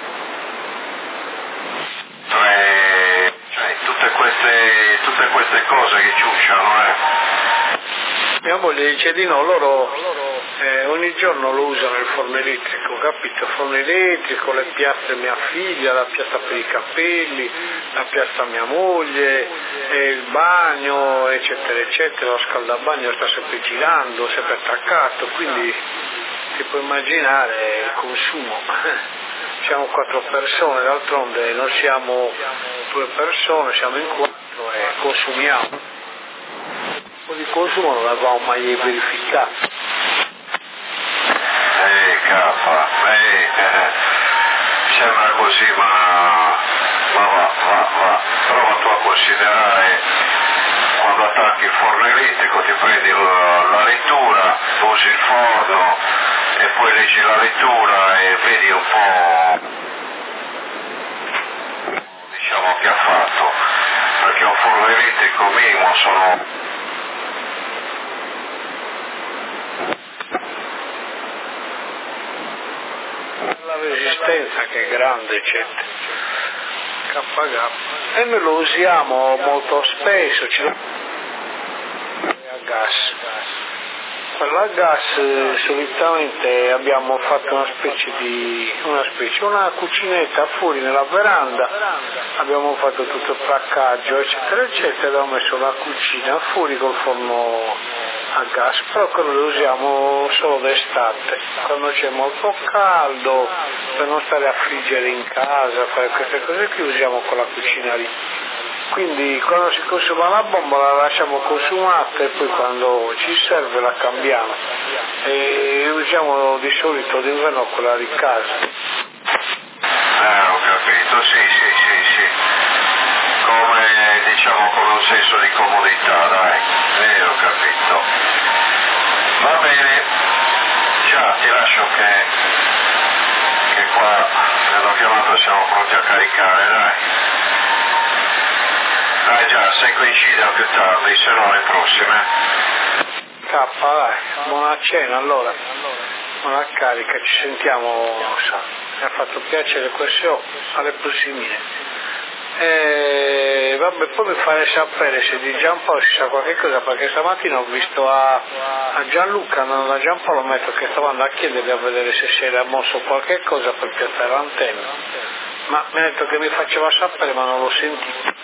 Speaker 4: tre, cioè tutte queste, tutte queste cose che ciucciano, eh.
Speaker 5: Mia moglie dice di no, loro eh, ogni giorno lo usano il forno elettrico, capito? Il forno elettrico, le piastre mia figlia, la piastra per i capelli, la piastra mia moglie, eh, il bagno, eccetera, eccetera, lo scaldabagno sta sempre girando, sempre attaccato, quindi ti puoi immaginare il consumo. Siamo quattro persone, d'altronde non siamo due persone, siamo in quattro e consumiamo. Di consumo non l'avevamo mai verificato.
Speaker 4: Eh, capa, eh, eh, sembra così, ma, ma va, va, va, prova tu a considerare quando attacchi il forno elettrico, ti prendi la, la lettura, usi il forno e poi leggi la lettura e vedi un po', diciamo, che ha fatto, perché un forno elettrico minimo sono
Speaker 5: la resistenza che è grande, eccetera. K K. E noi lo usiamo molto spesso, ce l'abbiamo a gas. Per la gas eh, solitamente abbiamo fatto una specie di una specie, una cucinetta fuori nella veranda, abbiamo fatto tutto il placcaggio, eccetera, eccetera, abbiamo messo la cucina fuori col forno a gas, però quello lo usiamo solo d'estate, quando c'è molto caldo, per non stare a friggere in casa, fare queste cose qui usiamo quella cucina lì. Quindi quando si consuma la bomba la lasciamo consumata e poi quando ci serve la cambiamo. E usiamo di solito d'inverno quella di casa.
Speaker 4: Ah, ho capito, sì, sì, sì, sì. Come, diciamo, come un senso di comodità, dai. Eh, ho capito. Va bene. Già, ti lascio che, che qua nella chiamata siamo pronti a caricare, dai. Dai già, se coincide più tardi, se no le prossime.
Speaker 5: K, dai, buona cena allora. Buona carica, ci sentiamo, sa. Mi ha fatto piacere questo, alle prossime. E vabbè, poi mi fare sapere se di Giampaolo si sa qualche cosa, perché stamattina ho visto a, a Gianluca, non a Giampaolo, metto che stavo andando a chiedergli a vedere se si era mosso qualche cosa per piazzare l'antenna. Ma mi ha detto che mi faceva sapere, ma non l'ho sentito.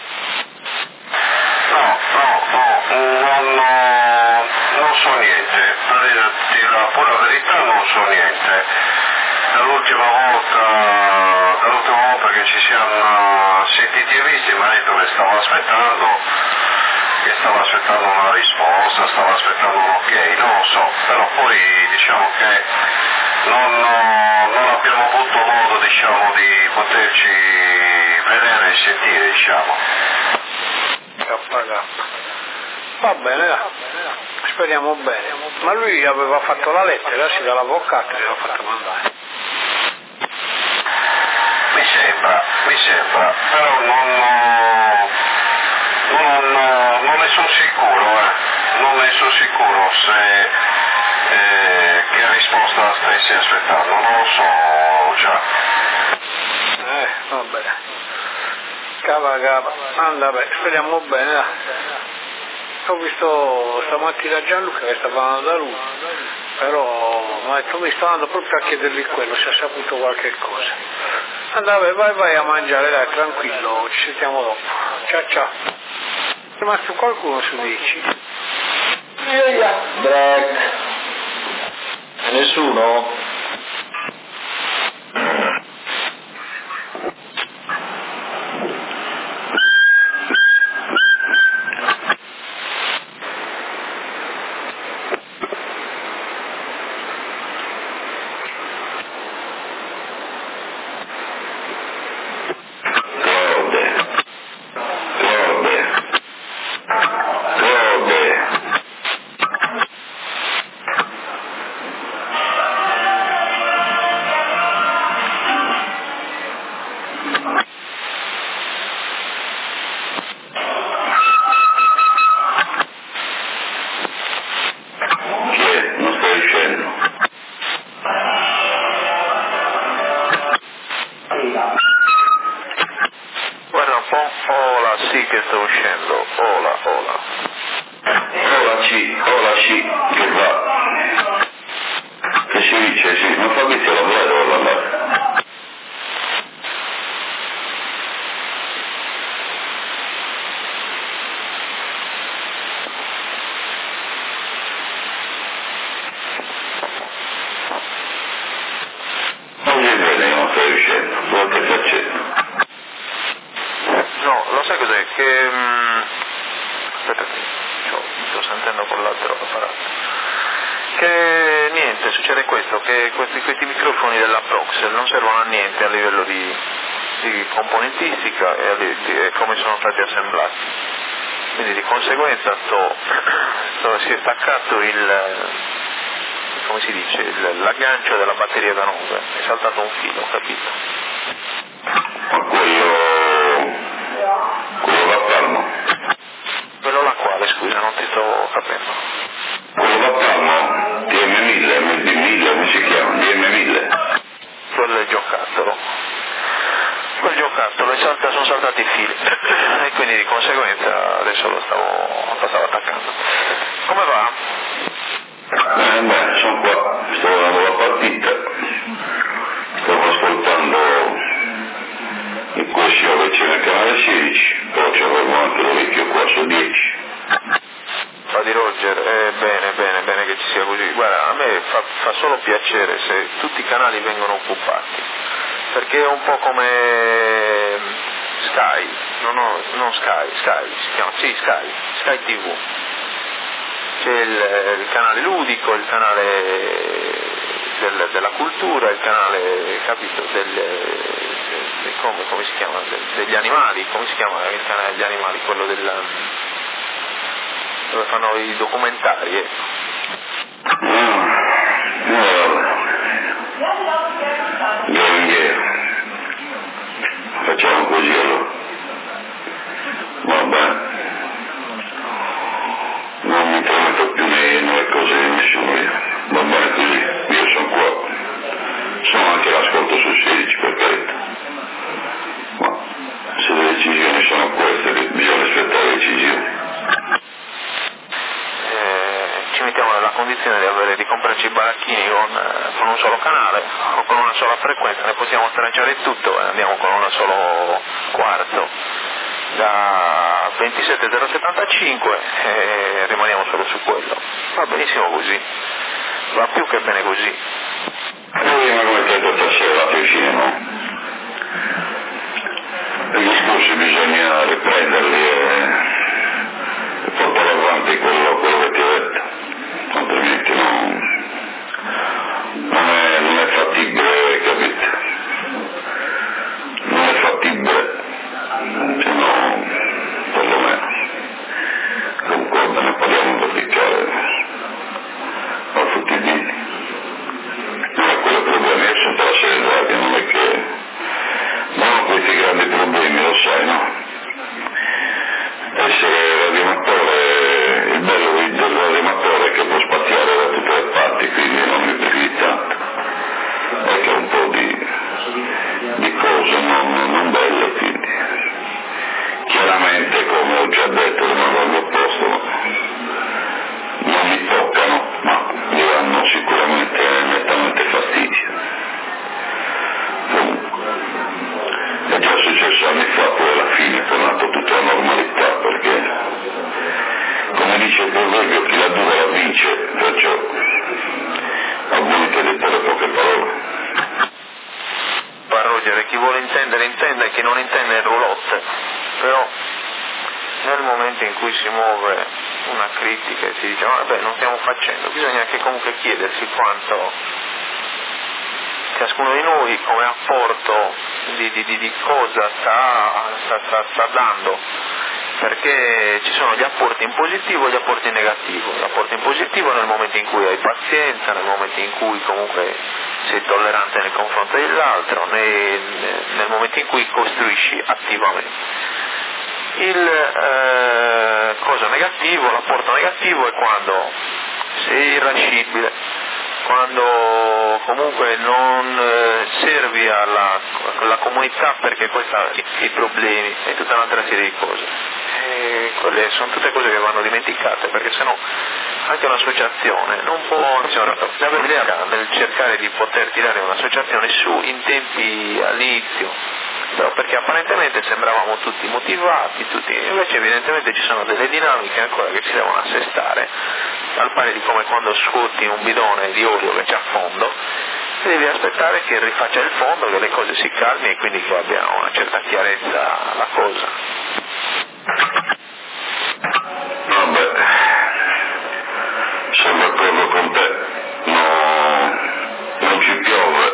Speaker 4: No, no, no, non, non so niente, per dirti la pura verità non so niente. Dall'ultima volta, dall'ultima volta che ci siamo sentiti e visti mi ha detto che stavo aspettando, che stavo aspettando una risposta, stavo aspettando un ok, non lo so, però poi diciamo che non, non abbiamo avuto modo, diciamo, di poterci vedere e sentire, diciamo.
Speaker 5: Va bene, dai. Speriamo bene. Ma lui aveva fatto la lettera, sì, dall'avvocato, gliel'ha fatto mandare.
Speaker 4: Mi sembra, mi sembra, però non, non, non ne sono sicuro, eh. Non ne sono sicuro se eh, che risposta stessi aspettando, non lo so già.
Speaker 5: Eh, va bene. Cava, cava. Anda, beh, speriamo bene, dai. Ho visto stamattina Gianluca che stava andando da lui, però mi ha detto mi sto andando proprio a chiedergli quello, se ha saputo qualche cosa. Andava, vai, vai a mangiare, dai, tranquillo, ci sentiamo dopo. Ciao, ciao. È rimasto qualcuno su dieci?
Speaker 6: Break. Nessuno? Lode, lode,
Speaker 3: L'aggancio della batteria da nove, è saltato un filo, capito?
Speaker 2: Ma quello... quello da Palmo?
Speaker 3: Quello là quale, scusa, non ti sto capendo.
Speaker 2: Quello da Palmo, D M mille, M D mille, come si chiama? D M mille?
Speaker 3: Quello è il giocattolo. Quel giocattolo, è salta, sono saltati i fili e quindi di conseguenza adesso lo stavo, lo stavo attaccando. Come va?
Speaker 2: Eh beh, sono qua, sto guardando la partita, stavo ascoltando il corso che c'è nel canale sedici, però c'avevo anche l'orecchio qua su dieci.
Speaker 3: Fa di Roger, eh, bene, bene, bene che ci sia così. Guarda, a me fa, fa solo piacere se tutti i canali vengono occupati, perché è un po' come Sky, no, no, non Sky, Sky, si chiama, sì, Sky, Sky tivù. C'è il, il canale ludico, il canale del, della cultura, il canale, capito, del, del, come, come si chiama, del, degli animali, come si chiama il canale degli animali, quello del, dove fanno i documentari, ecco.
Speaker 2: Facciamo così allora. Va bene. Non mi intrometto più nelle cose di nessuno io, va bene così, io sono qua, sono anche l'ascolto su sedici per carità, ma se le decisioni sono queste bisogna aspettare le decisioni.
Speaker 3: Eh, ci mettiamo nella condizione di, avere, di comprarci i baracchini con, con un solo canale o con una sola frequenza, ne possiamo tracciare tutto e andiamo con un solo quarto. Da ventisette zero settantacinque e rimaniamo solo su quello. Va benissimo così, va più che bene così.
Speaker 2: Eh, ma come detto stasera alla cinema, i discorsi bisogna riprenderli e, e portare avanti quello, quello che ti ho detto, altrimenti non, non, è, non è fattibile, capito? Non è fattibile. Se no, perlomeno, comunque ne parliamo un po' di chiaro, a tutti i dini. Non è quello problema, io sono la serie che non è che, non ho questi grandi problemi, lo sai, no? Essere radioamatore, il bello del radioamatore è che può spaziare da tutte le parti, quindi non mi più tanto. È che un po' di, di cose non, non belle, quindi. Chiaramente, come ho già detto, rimango al mio posto, non mi toccano, ma mi danno sicuramente nettamente fastidio. Comunque, è già successo anni fa, poi alla fine è tornato tutta la normalità, perché, come dice il proverbio, chi la dura la vince, perciò a voi che detto le poche parole.
Speaker 3: Parrogere, chi vuole intendere intenda e chi non intende è roulotte. Però nel momento in cui si muove una critica e si dice vabbè non stiamo facendo, bisogna anche comunque chiedersi quanto ciascuno di noi come apporto di, di, di, di cosa sta, sta, sta, sta dando, perché ci sono gli apporti in positivo e gli apporti in negativo. L'apporto in positivo nel momento in cui hai pazienza, nel momento in cui comunque sei tollerante nei confronti dell'altro, nel, nel momento in cui costruisci attivamente. Il eh, cosa negativo, l'apporto negativo è quando sei irascibile, quando comunque non eh, servi alla, alla comunità perché poi fa i problemi e tutta un'altra serie di cose. E quelle sono tutte cose che vanno dimenticate, perché sennò anche un'associazione non può avere l'idea nel cercare di poter tirare un'associazione su in tempi all'inizio. Però perché apparentemente sembravamo tutti motivati, tutti, invece evidentemente ci sono delle dinamiche ancora che si devono assestare, al pari di come quando scuoti un bidone di olio che c'è a fondo, e devi aspettare che rifaccia il fondo, che le cose si calmi e quindi che abbia una certa chiarezza la cosa.
Speaker 2: Vabbè, sono d'accordo con te, no, non ci piove.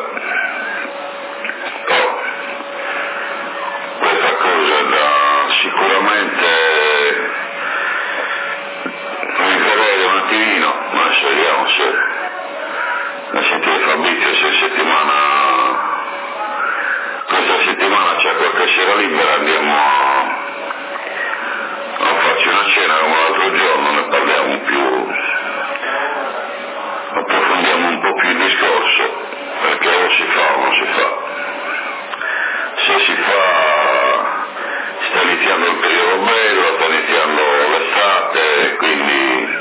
Speaker 2: Sicuramente rivedere un attimino, ma adesso vediamo se la sentire Fabrizio se settimana questa settimana c'è qualche sera libera, andiamo a, a farci una cena come l'altro giorno, ne parliamo più, approfondiamo un po' più il discorso, perché o si fa o non si fa. Se si fa sta iniziando il periodo bello, sta iniziando l'estate, quindi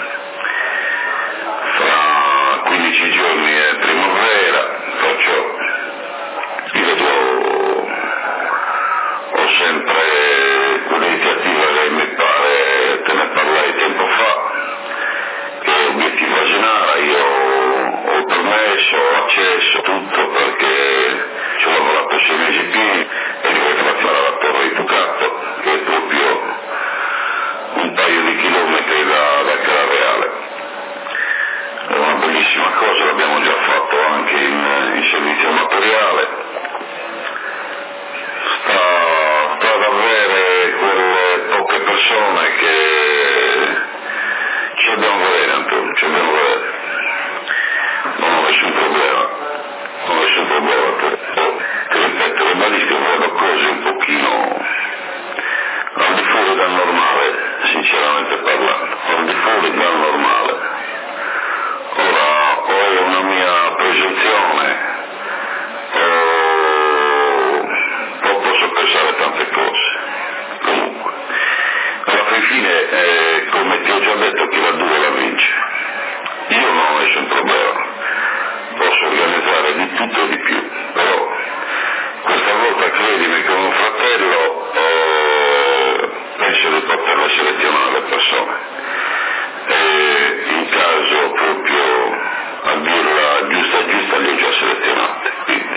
Speaker 2: fra quindici giorni è primavera, perciò io do, ho sempre quell'iniziativa che mi pare, te ne parlai tempo fa, che è Obiettivo Asenara, io ho il permesso, ho accesso, tutto, perché ci ho lavorato sei mesi pieni e devo fare la Torre di Tucato, che è proprio un paio di chilometri da, da Carareale. È una bellissima cosa, l'abbiamo già fatto anche in, in servizio amatoriale. Sta, sta ad avere quelle poche persone che ci dobbiamo vedere, Antonio, ci dobbiamo vedere. Non ho nessun problema, non ho nessun problema. Ti ripeto, le balistiche fanno cose un pochino al di fuori dal normale, sinceramente parlando, al di fuori dal normale. Ora, o è una mia presunzione, o, o posso pensare tante cose. Comunque, alla fine, eh, come ti ho già detto, chi la due la vince. Io non ho nessun problema, posso organizzare di tutto e di più, però questa volta credimi, con un fratello eh, penso di poterla selezionare le persone, e in caso proprio a dirla giusta giusta li ho già selezionate, quindi.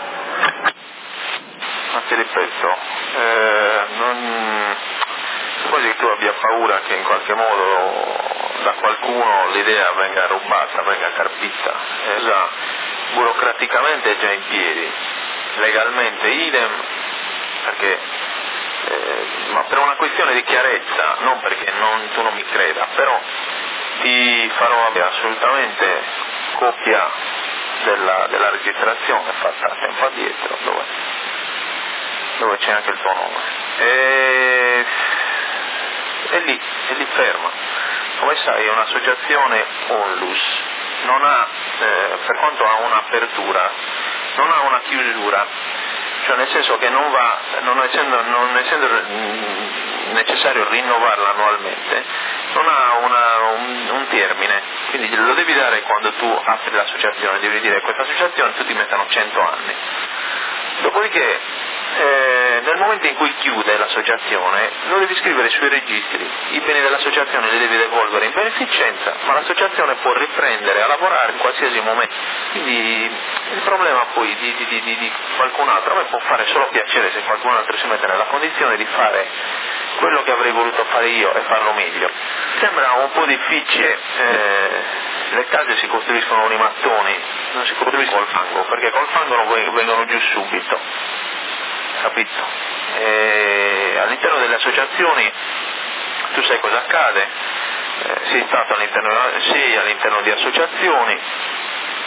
Speaker 3: Ma ti ripeto, eh, non... quasi che tu abbia paura che in qualche modo da qualcuno l'idea venga rubata, venga carpita, eh, già burocraticamente è già in piedi, legalmente idem, perché eh, ma per una questione di chiarezza, non perché non, tu non mi creda, però ti farò avere assolutamente copia della, della registrazione fatta tempo addietro, dove, dove c'è anche il tuo nome, e, e lì, e lì ferma. Come sai è un'associazione onlus, non ha, eh, per quanto ha un'apertura, non ha una chiusura, cioè nel senso che non va, non essendo, non essendo necessario rinnovarla annualmente, non ha una, un, un termine, quindi lo devi dare quando tu apri l'associazione, devi dire questa associazione tutti mettono cento anni, dopodiché eh, nel momento in cui chiude l'associazione lo devi scrivere sui registri, i beni dell'associazione li devi devolvere in beneficenza, ma l'associazione può riprendere a lavorare in qualsiasi momento, quindi il problema poi di, di, di, di qualcun altro, a me può fare solo piacere se qualcun altro si mette nella condizione di fare quello che avrei voluto fare io e farlo meglio. Sembra un po' difficile, eh, le case si costruiscono con i mattoni, non si costruiscono col fango, perché col fango non vengono giù subito, capito? E all'interno delle associazioni tu sai cosa accade, eh, sei stato all'interno, sei all'interno di associazioni,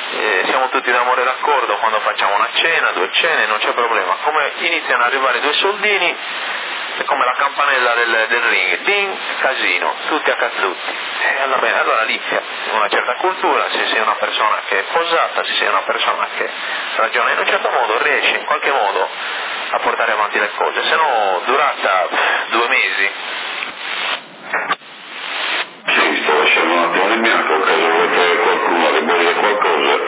Speaker 1: eh, siamo tutti d'amore e d'accordo quando facciamo una cena, due cene, non c'è problema. Come iniziano ad arrivare due soldini, è come la campanella del, del ring, ding, casino, tutti a cazzutti. E alla bene, allora lì una certa cultura, se sei una persona che è posata, se sei una persona che ragiona in un certo modo, riesci in qualche modo a portare avanti le cose, se no durata pff, due mesi.
Speaker 2: Sì, sto lasciando un attimo di bianco, caso volete qualcuno che vuole dire qualcosa.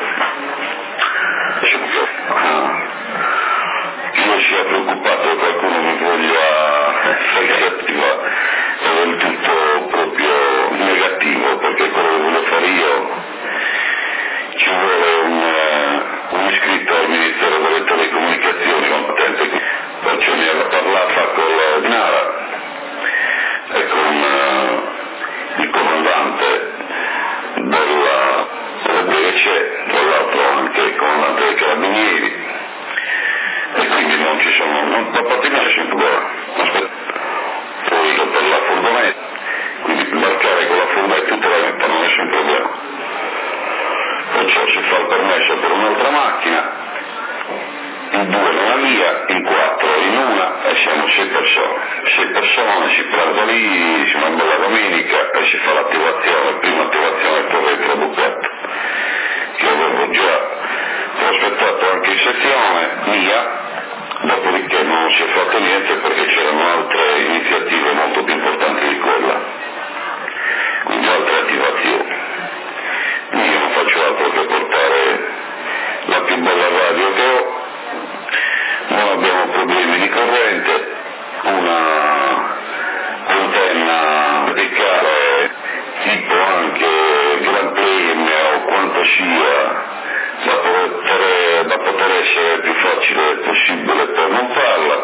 Speaker 2: Io sia preoccupato che qualcuno mi voglia fare attiva è del tutto proprio negativo, perché quello che voglio fare io ci vuole un, un iscritto al Ministero delle Telecomunicazioni competente, perciò ne era parlata con la Dinara e con uh, il comandante della della c'è, tra l'altro anche il comandante dei Carabinieri, e quindi non ci sono, non, da parte mia c'è un problema. Aspetta, poi per la furgonetta, quindi imbarcare con la furgonetta tutta la vita non è nessun problema. Perciò si fa il permesso per un'altra macchina, in due nella mia, in quattro in una, e siamo sei persone. Sei persone, si pranza lì, si manda la domenica e si fa l'attivazione, prima attivazione per il trabuccato, che avevo già prospettato anche in sezione mia, dopodiché non si è fatto niente perché c'erano altre iniziative molto più importanti di quella, quindi altre attivazioni. Io non faccio altro che portare la più bella radio che ho, non abbiamo problemi di corrente, una antenna verticale tipo anche Gran Premio o quanto sia da poter, da poter essere più facile possibile per non farla.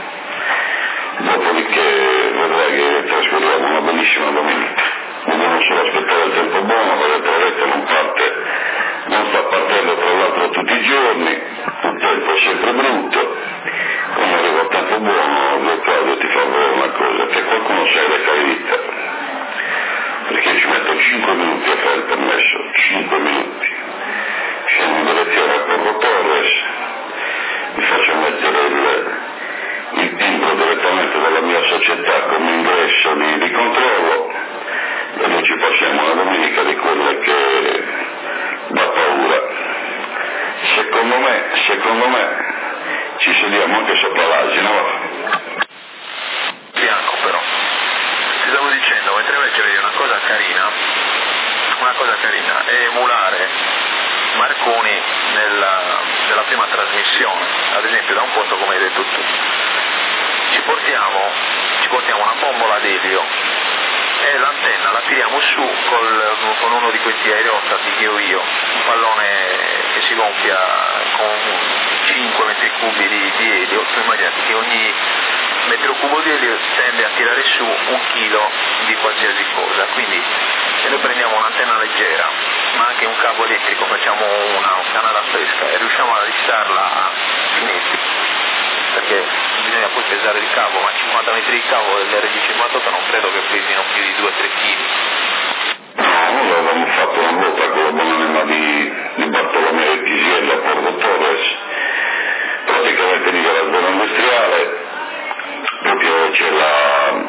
Speaker 2: Dopodiché vedrai che trascorriamo una bellissima domenica. Dobbiamo solo aspettare il tempo buono, perché la rete non parte, non sta partendo tra l'altro tutti i giorni, il tempo è sempre brutto. Quando arriva il tempo buono, Claudio ti fa vedere una cosa, che qualcuno sa le carità, perché ci metto cinque minuti a fare il permesso, cinque minuti. Scendo in direzione a Porto Torres, mi faccio mettere il, il timbro direttamente dalla mia società come ingresso di, di controllo, e noi ci passiamo una domenica di quelle che dà paura. Secondo me, secondo me ci sediamo anche sopra l'asino, va?
Speaker 1: Bianco però, ti stavo dicendo, mentre invece vedi una cosa carina, una cosa carina è emulare Marconi nella, nella prima trasmissione, ad esempio da un posto come hai detto tu, ci portiamo, ci portiamo una bombola d'elio e l'antenna la tiriamo su col, con uno di questi aerostati che ho io, un pallone che si gonfia con cinque metri cubi di, di elio, tu immaginati che ogni metro cubo di elio tende a tirare su un chilo di qualsiasi cosa, quindi se noi prendiamo un'antenna leggera ma anche un cavo elettrico, facciamo una canala fresca e riusciamo a listarla a finetti, perché bisogna poi pesare il cavo, ma cinquanta metri di cavo dell'R G cinquantotto non credo che pesino più di due tre chili.
Speaker 2: No, noi l'avevamo fatto una volta con la buona di, di Bartolomeo e Chisiello a Porto Torres, praticamente lì alla zona industriale, proprio c'è la,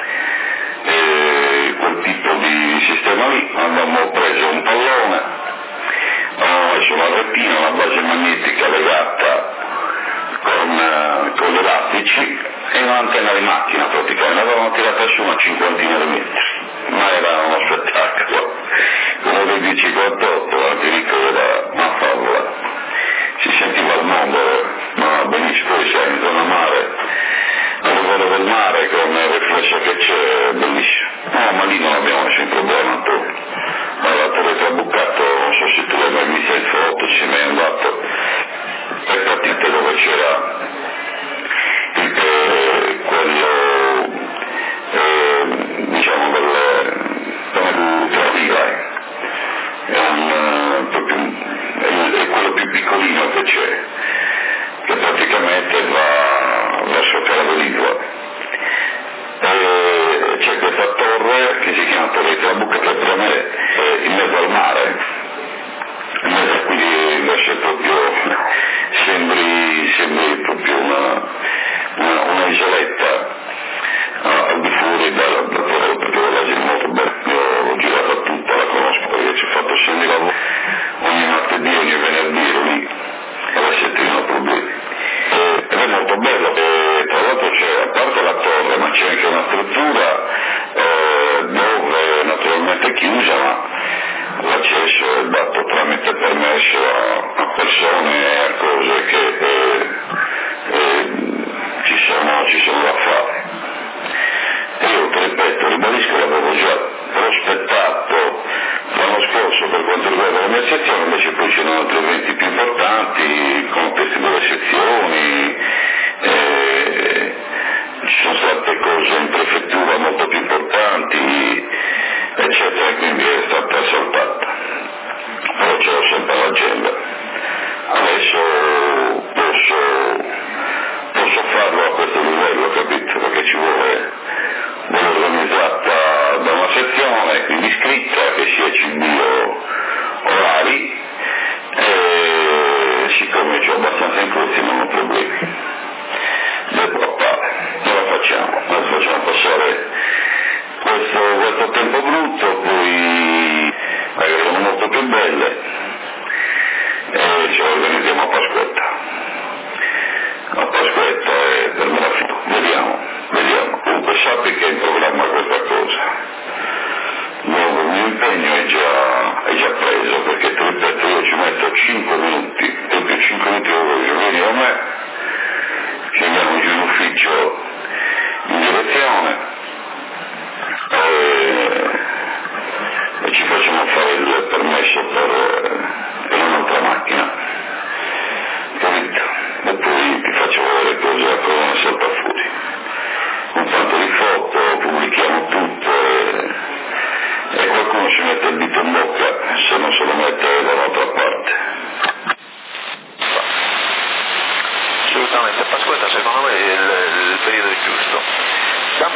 Speaker 2: eh, quel tipo di sistema lì, abbiamo preso un pallone, abbiamo messo una rettina, una base magnetica legata con, con gli elastici e un'antenna di macchina praticamente, avevamo tirato su una cinquantina di metri, ma era uno spettacolo, come dei D cinquantotto, anche lì che era una favola, si sentiva il mondo, ma benissimo, poi sei in zona mare, al livello del mare con il riflesso che c'è, è bellissimo, no, ma lì non abbiamo nessun problema, tu, alla Torre Trabuccato, non so se tu l'hai mai vista in foto, se ne è andato, è partita dove c'era il, eh, quello eh, diciamo del Travila, è, un, proprio, è, è quello più piccolino che c'è, che praticamente va verso Caravellino. C'è questa torre che si chiama Torre Trabucca, che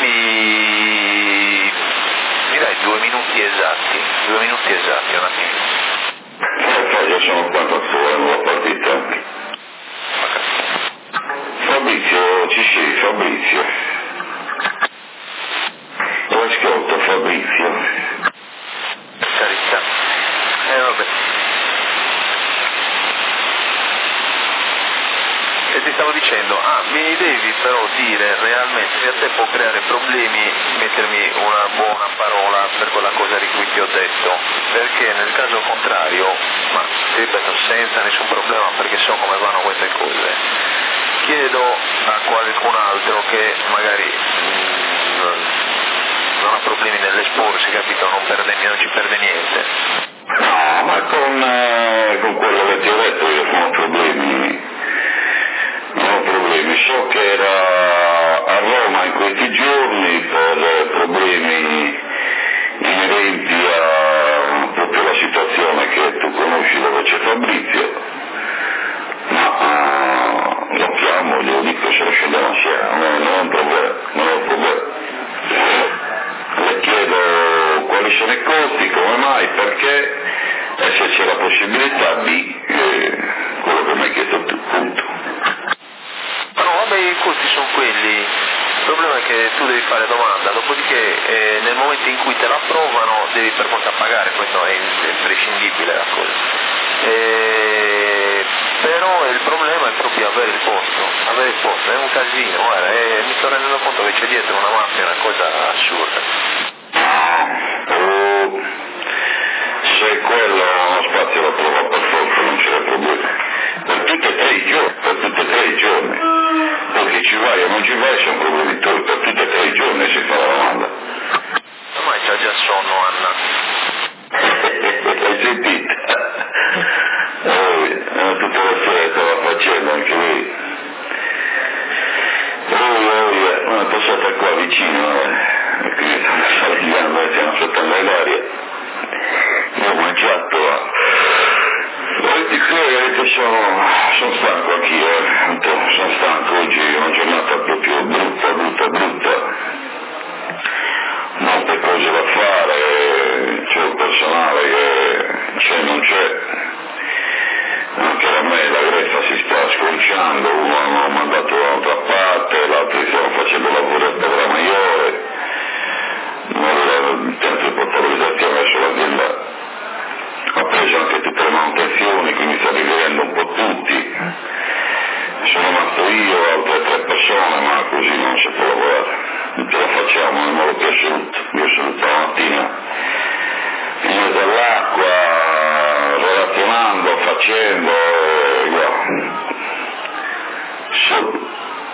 Speaker 1: dammi, mi dai due minuti esatti, due minuti esatti un attimo.
Speaker 2: Eh, io sono qua per fare una partita. Fabrizio, ci sei, Fabrizio? Lo ascolto, Fabrizio.
Speaker 1: Carità. Eh vabbè. E ti stavo dicendo, ah, mi devi però dire realmente se a te può creare problemi mettermi una buona parola per quella cosa di cui ti ho detto, perché nel caso contrario, ma ti ripeto senza nessun problema perché so come vanno queste cose, chiedo a qualcun altro che magari mh, non ha problemi nell'esporsi, capito, non, perde, non ci perde niente.
Speaker 2: No, ma con, eh, con quello che ti ho detto io non ho problemi, non ho problemi, so che era a Roma in questi giorni per problemi inerenti a proprio la situazione che tu conosci dove c'è Fabrizio, ma uh, lo chiamo, glielo dico se lo scendiamo assieme, no, non è un problema, non è un problema. Le chiedo quali sono i costi, come mai, perché e se c'è la possibilità di eh, quello che mi hai chiesto tu, punto.
Speaker 1: Ma no, vabbè, i costi sono quelli, il problema è che tu devi fare domanda, dopodiché eh, nel momento in cui te la approvano devi per forza pagare, questo è imprescindibile la cosa. Eh, però il problema è proprio avere il posto, avere il posto, è un casino, guarda, eh, mi sto rendendo conto che c'è dietro una mafia, una cosa assurda.
Speaker 2: Oh, se quello ha uno spazio lo trova per forza, non c'è problema. Per tutti e tre i giorni, per tutti e tre i giorni. Perché ci vai o non ci vai sono problemi tuoi, per tutti e tre i giorni si fa la domanda.
Speaker 1: Ormai c'ha già sonno, Anna.
Speaker 2: Hai sentito? Oh, tutte le sere stava facendo anche lui. Oh, oh, ma è passata qua vicino, eh. E quindi stanno saligliando e stiamo aspettando l'aria. Io ho mangiato, eh. Di che sono, sono stanco anch'io, eh. Sono stanco oggi, è una giornata proprio brutta, brutta, brutta. Molte cose da fare, c'è un personale che c'è non c'è, anche da me la greffa si sta sconciando, uno hanno mandato da un'altra parte, l'altro stiamo facendo lavoro al Pedra Maiore, il centro di portabilizzazione verso l'azienda ha preso anche tutte le manutenzioni, quindi sta rivedendo un po' tutti, sono rimasto io, altre tre persone, ma così non si può lavorare. Ce la facciamo nel modo più assoluto. Io sono stata mattina in mezzo all'acqua, relazionando, facendo, io sono,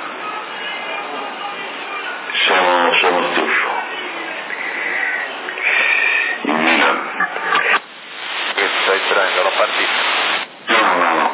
Speaker 2: sono, sono stufo. In Milano.
Speaker 1: Che stai traendo la partita?
Speaker 2: No, no, no.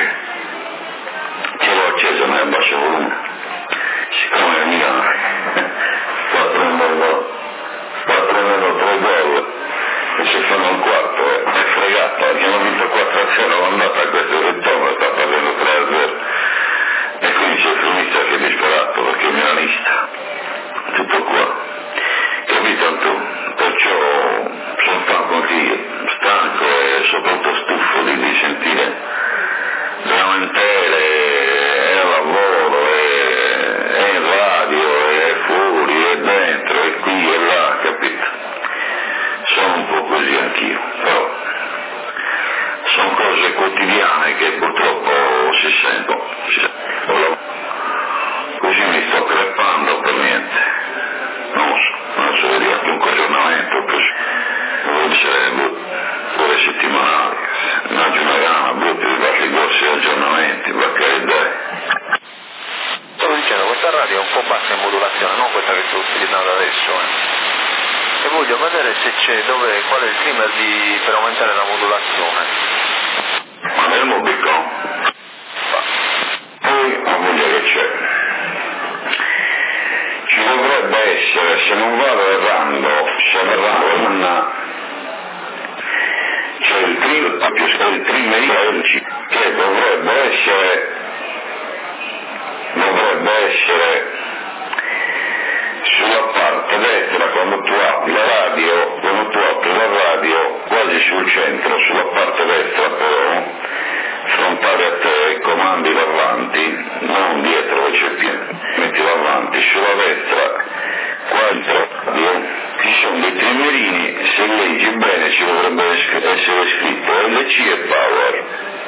Speaker 2: Ce l'ho acceso nel basso volume. Siccome a Milano sta prendendo, sta prendendo tre gol e se fanno un quarto è, è fregata, abbiamo vinto quattro a zero, è andata a questo ritorno, sta perdendo tre a zero e quindi c'è il cronista che è disperato perché è milanista, tutto qua, capito tu? Perciò sono stanco anche io, stanco e soprattutto stufo di, di sentire le lamentele, è al lavoro, è in radio, è fuori, è dentro, è qui e là, capito? Sono un po' così anch'io, però sono cose quotidiane che purtroppo si sentono, si sentono. Così mi sto crepando per niente, non lo so, non so dire anche un aggiornamento, deve essere pure settimanali, una giornata brutta di qualche grossi aggiornamenti, perché idee.
Speaker 1: Stavo dicendo, questa radio è un po' bassa in modulazione, non questa che sto utilizzando adesso, eh. E voglio vedere se c'è, dove, qual è il trimmer di, per aumentare la modulazione.
Speaker 2: Ma nel Mobico? Poi ho voglia che c'è. Ci dovrebbe essere, se non vado errando, se errando una... c'è il trimmer, più il trimmer che dovrebbe essere dovrebbe essere sulla essere scritto L C e Power.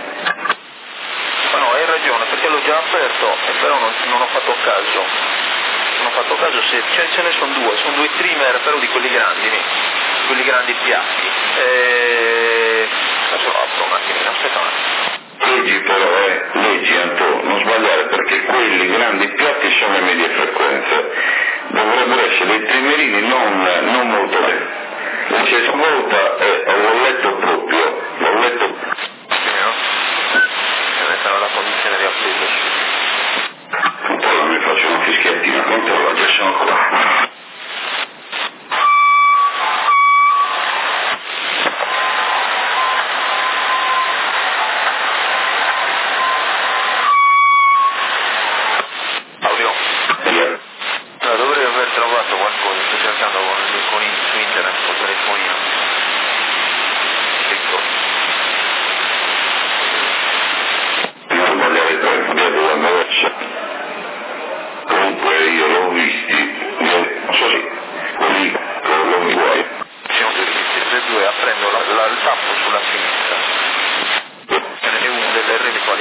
Speaker 3: Ma no, hai ragione, perché l'ho già aperto, e però non, non ho fatto caso. Non ho fatto caso se cioè, ce ne sono due, sono due trimmer però di quelli grandi, di quelli grandi piatti. E... adesso lo apro un attimino, aspetta un attimo.
Speaker 2: Leggi però, eh, leggi Antonio, non sbagliare, perché quelli grandi piatti sono le medie frequenze. Dovrebbero essere dei trimerini non, non molto bene. La stessa volta eh, l'ho letto proprio, l'ho letto.
Speaker 3: Sarà la condizione di appeso.
Speaker 2: Controlla, mi faccio una fischiettina, controlla, già sono qua.
Speaker 3: Audio.
Speaker 2: Yeah.
Speaker 3: No, dovrei aver trovato qualcosa, sto cercando con, con in, su internet col telefonino. Ecco.
Speaker 2: Non sbagliare questo, vedo la merce. Comunque io l'ho visti, non so se quelli non mi vuoi.
Speaker 3: Siamo tutti due, prendo la, la, il tappo sulla sinistra. Ce n'è uno delle reti quali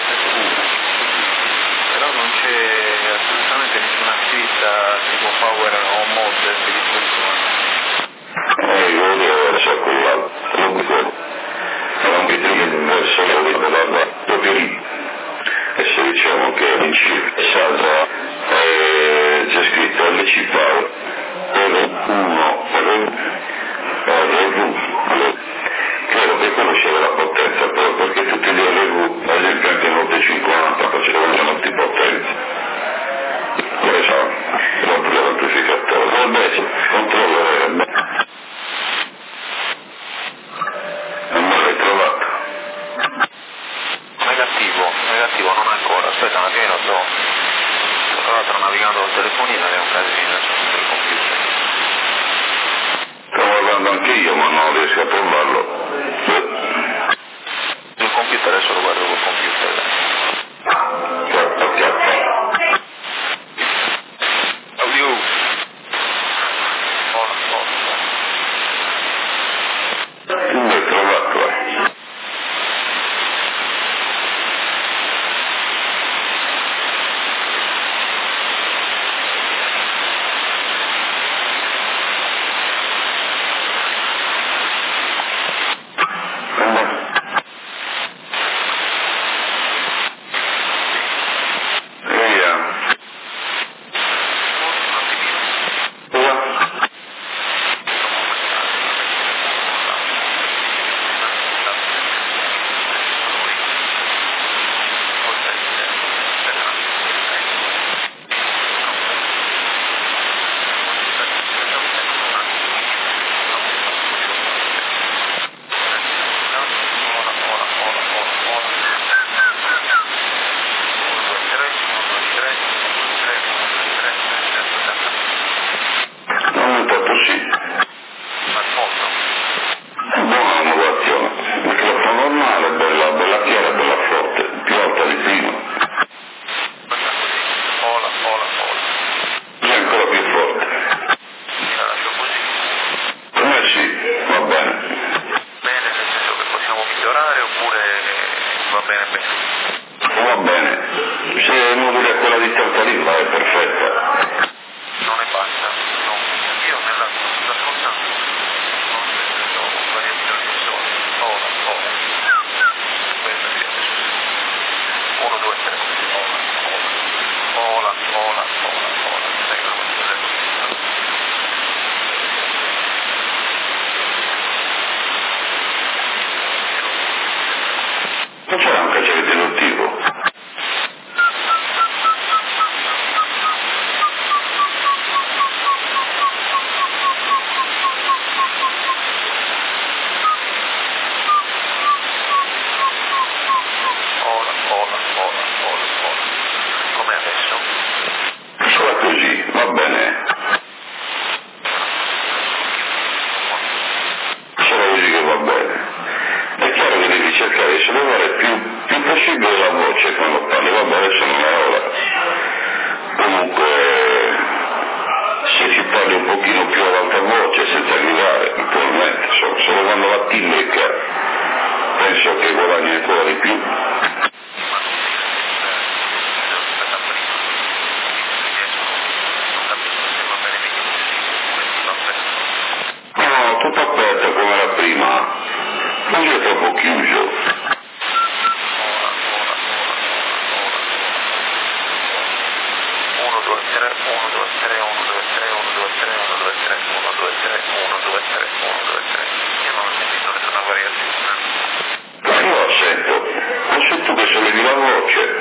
Speaker 3: però non c'è assolutamente nessuna scritta tipo power o mod di disposizione.
Speaker 2: Eh, io devo essere quella, non mi ricordo. Era un vitrino verso la proprio lì. E se diciamo che in C è salva, eh, c'è scritto L C Power, R uno, R V, credo che quello sia della potenza, però perché tutti gli R V, ad esempio anche nove cinquanta, facevano molti potenza. Come so, non per l'amplificatore, dovrebbe essere, controllo era bene. Non l'hai trovato?
Speaker 3: Negativo, negativo, non ancora. Aspetta un attimino, sto, tra l'altro navigando col telefonino ed è un casino sul computer.
Speaker 2: Sto guardando anche io, ma non riesco a trovarlo.
Speaker 3: Sul computer adesso lo guardo col computer.
Speaker 2: Chiappa, chiappa.
Speaker 3: Audio. Oh, oh.
Speaker 2: Tu l'hai trovato, eh? penso che guadagni ancora di più. No, tutto aperto come era prima, non è troppo chiuso. Ma io lo sento, non sento che sollevi la voce.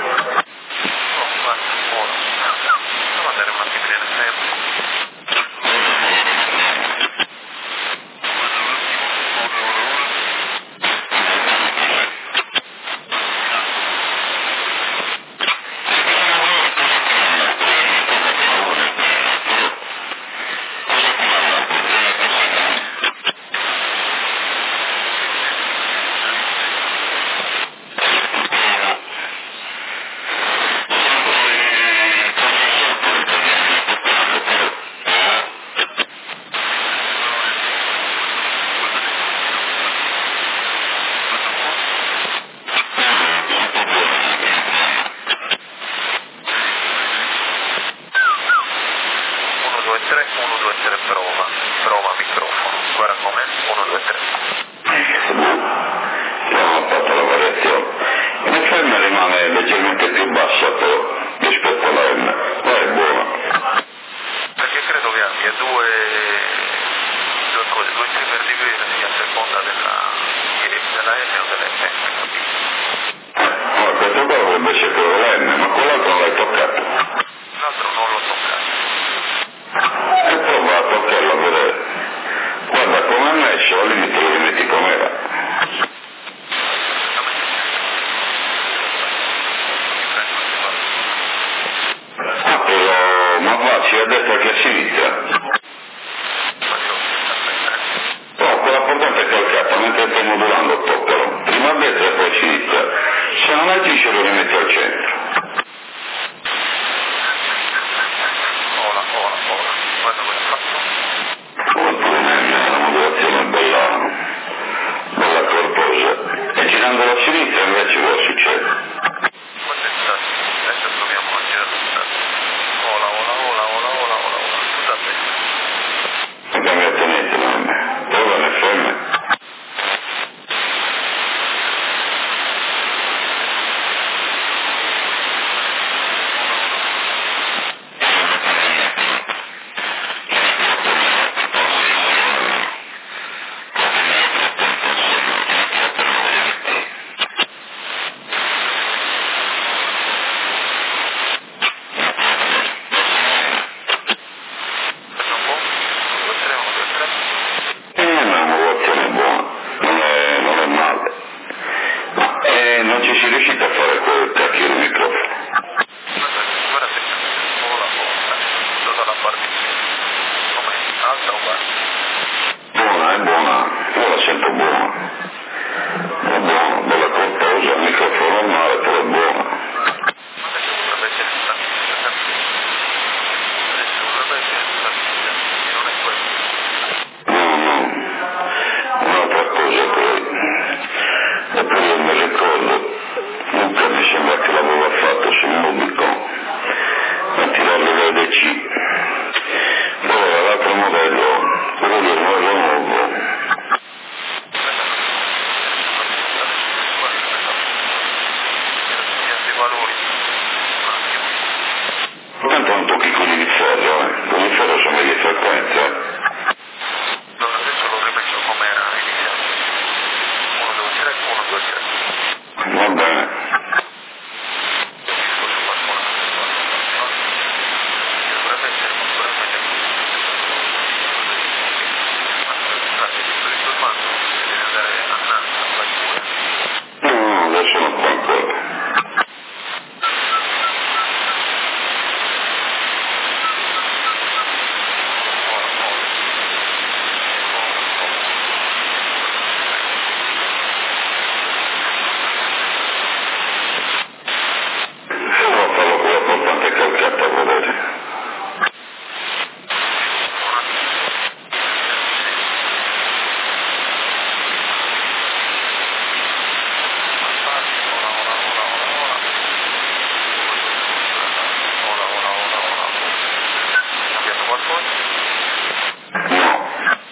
Speaker 1: qualcosa?
Speaker 2: No.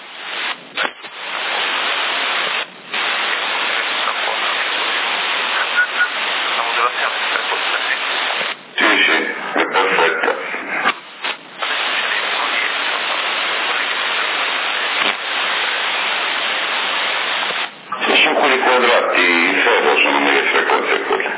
Speaker 1: La modulazione è sempre questa, sì?
Speaker 2: Sì, sì, è perfetta. Se sono quelli quadrati in ferro sono mille frequenze quelle.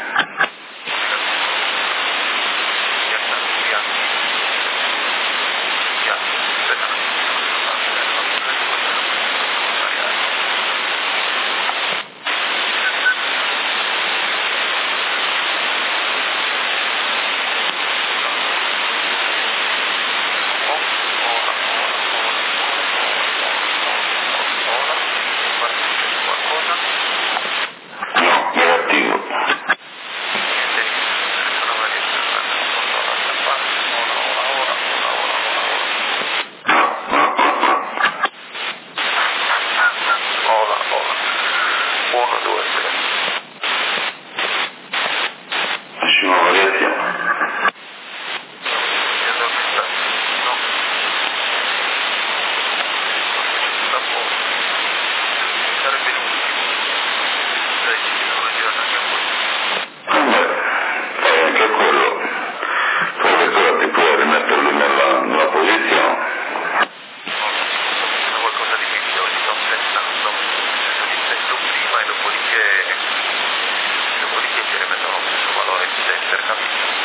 Speaker 2: No, negativo.
Speaker 1: uno, due, tre.
Speaker 2: Nessuna variazione.
Speaker 1: No. Sta fuori. Sarebbe l'ultimo. Dai, ci sono girati anche a voi.
Speaker 2: Vabbè, fai anche quello. Forse quello ti può rimetterlo nella, nella posizione.
Speaker 1: C'è qualcosa di più oggi sto pensando. Cerco di testo prima e dopodiché dopodiché ci rimettono lo stesso valore di tester, capito?